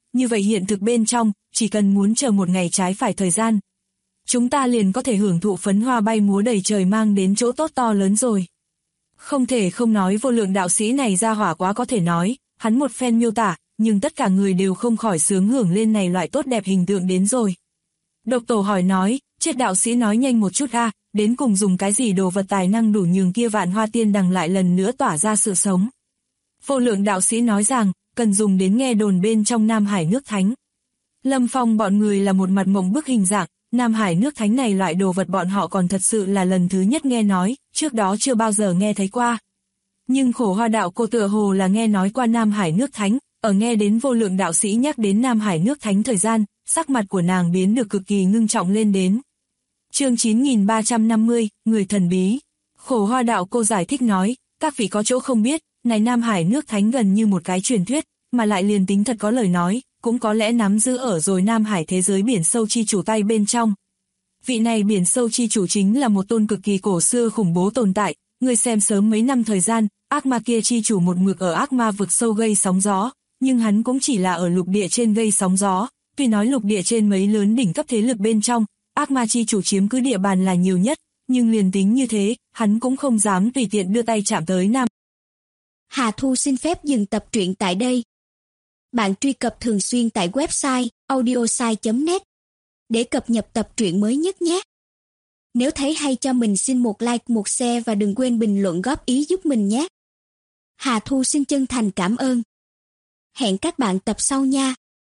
như vậy hiện thực bên trong, chỉ cần muốn chờ một ngày trái phải thời gian. Chúng ta liền có thể hưởng thụ phấn hoa bay múa đầy trời mang đến chỗ tốt to lớn rồi. Không thể không nói vô lượng đạo sĩ này ra hỏa quá có thể nói, hắn một phen miêu tả, nhưng tất cả người đều không khỏi sướng hưởng lên này loại tốt đẹp hình tượng đến rồi. Độc Tổ hỏi nói, chết đạo sĩ nói nhanh một chút a, đến cùng dùng cái gì đồ vật tài năng đủ nhường kia Vạn Hoa Tiên Đằng lại lần nữa tỏa ra sự sống. Vô lượng đạo sĩ nói rằng, cần dùng đến nghe đồn bên trong Nam Hải nước Thánh. Lâm Phong bọn người là một mặt mộng bức hình dạng, Nam Hải nước Thánh này loại đồ vật bọn họ còn thật sự là lần thứ nhất nghe nói, trước đó chưa bao giờ nghe thấy qua. Nhưng Khổ Hoa đạo cô tựa hồ là nghe nói qua Nam Hải nước Thánh, ở nghe đến vô lượng đạo sĩ nhắc đến Nam Hải nước Thánh thời gian, sắc mặt của nàng biến được cực kỳ ngưng trọng lên đến. Chương 9350, Người thần bí. Khổ Hoa đạo cô giải thích nói, các vị có chỗ không biết, này Nam Hải nước Thánh gần như một cái truyền thuyết, mà lại liền tính thật có lời nói, cũng có lẽ nắm giữ ở rồi Nam Hải thế giới biển sâu chi chủ tay bên trong. Vị này biển sâu chi chủ chính là một tôn cực kỳ cổ xưa khủng bố tồn tại, người xem sớm mấy năm thời gian, ác ma kia chi chủ một mực ở ác ma vực sâu gây sóng gió, nhưng hắn cũng chỉ là ở lục địa trên gây sóng gió, tuy nói lục địa trên mấy lớn đỉnh cấp thế lực bên trong, ác ma chi chủ chiếm cứ địa bàn là nhiều nhất, nhưng liền tính như thế, hắn cũng không dám tùy tiện đưa tay chạm tới Nam. Hà Thu xin phép dừng tập truyện tại đây. Bạn truy cập thường xuyên tại website audiosai.net để cập nhật tập truyện mới nhất nhé. Nếu thấy hay cho mình xin một like, một share và đừng quên bình luận góp ý giúp mình nhé. Hà Thu xin chân thành cảm ơn. Hẹn các bạn tập sau nha.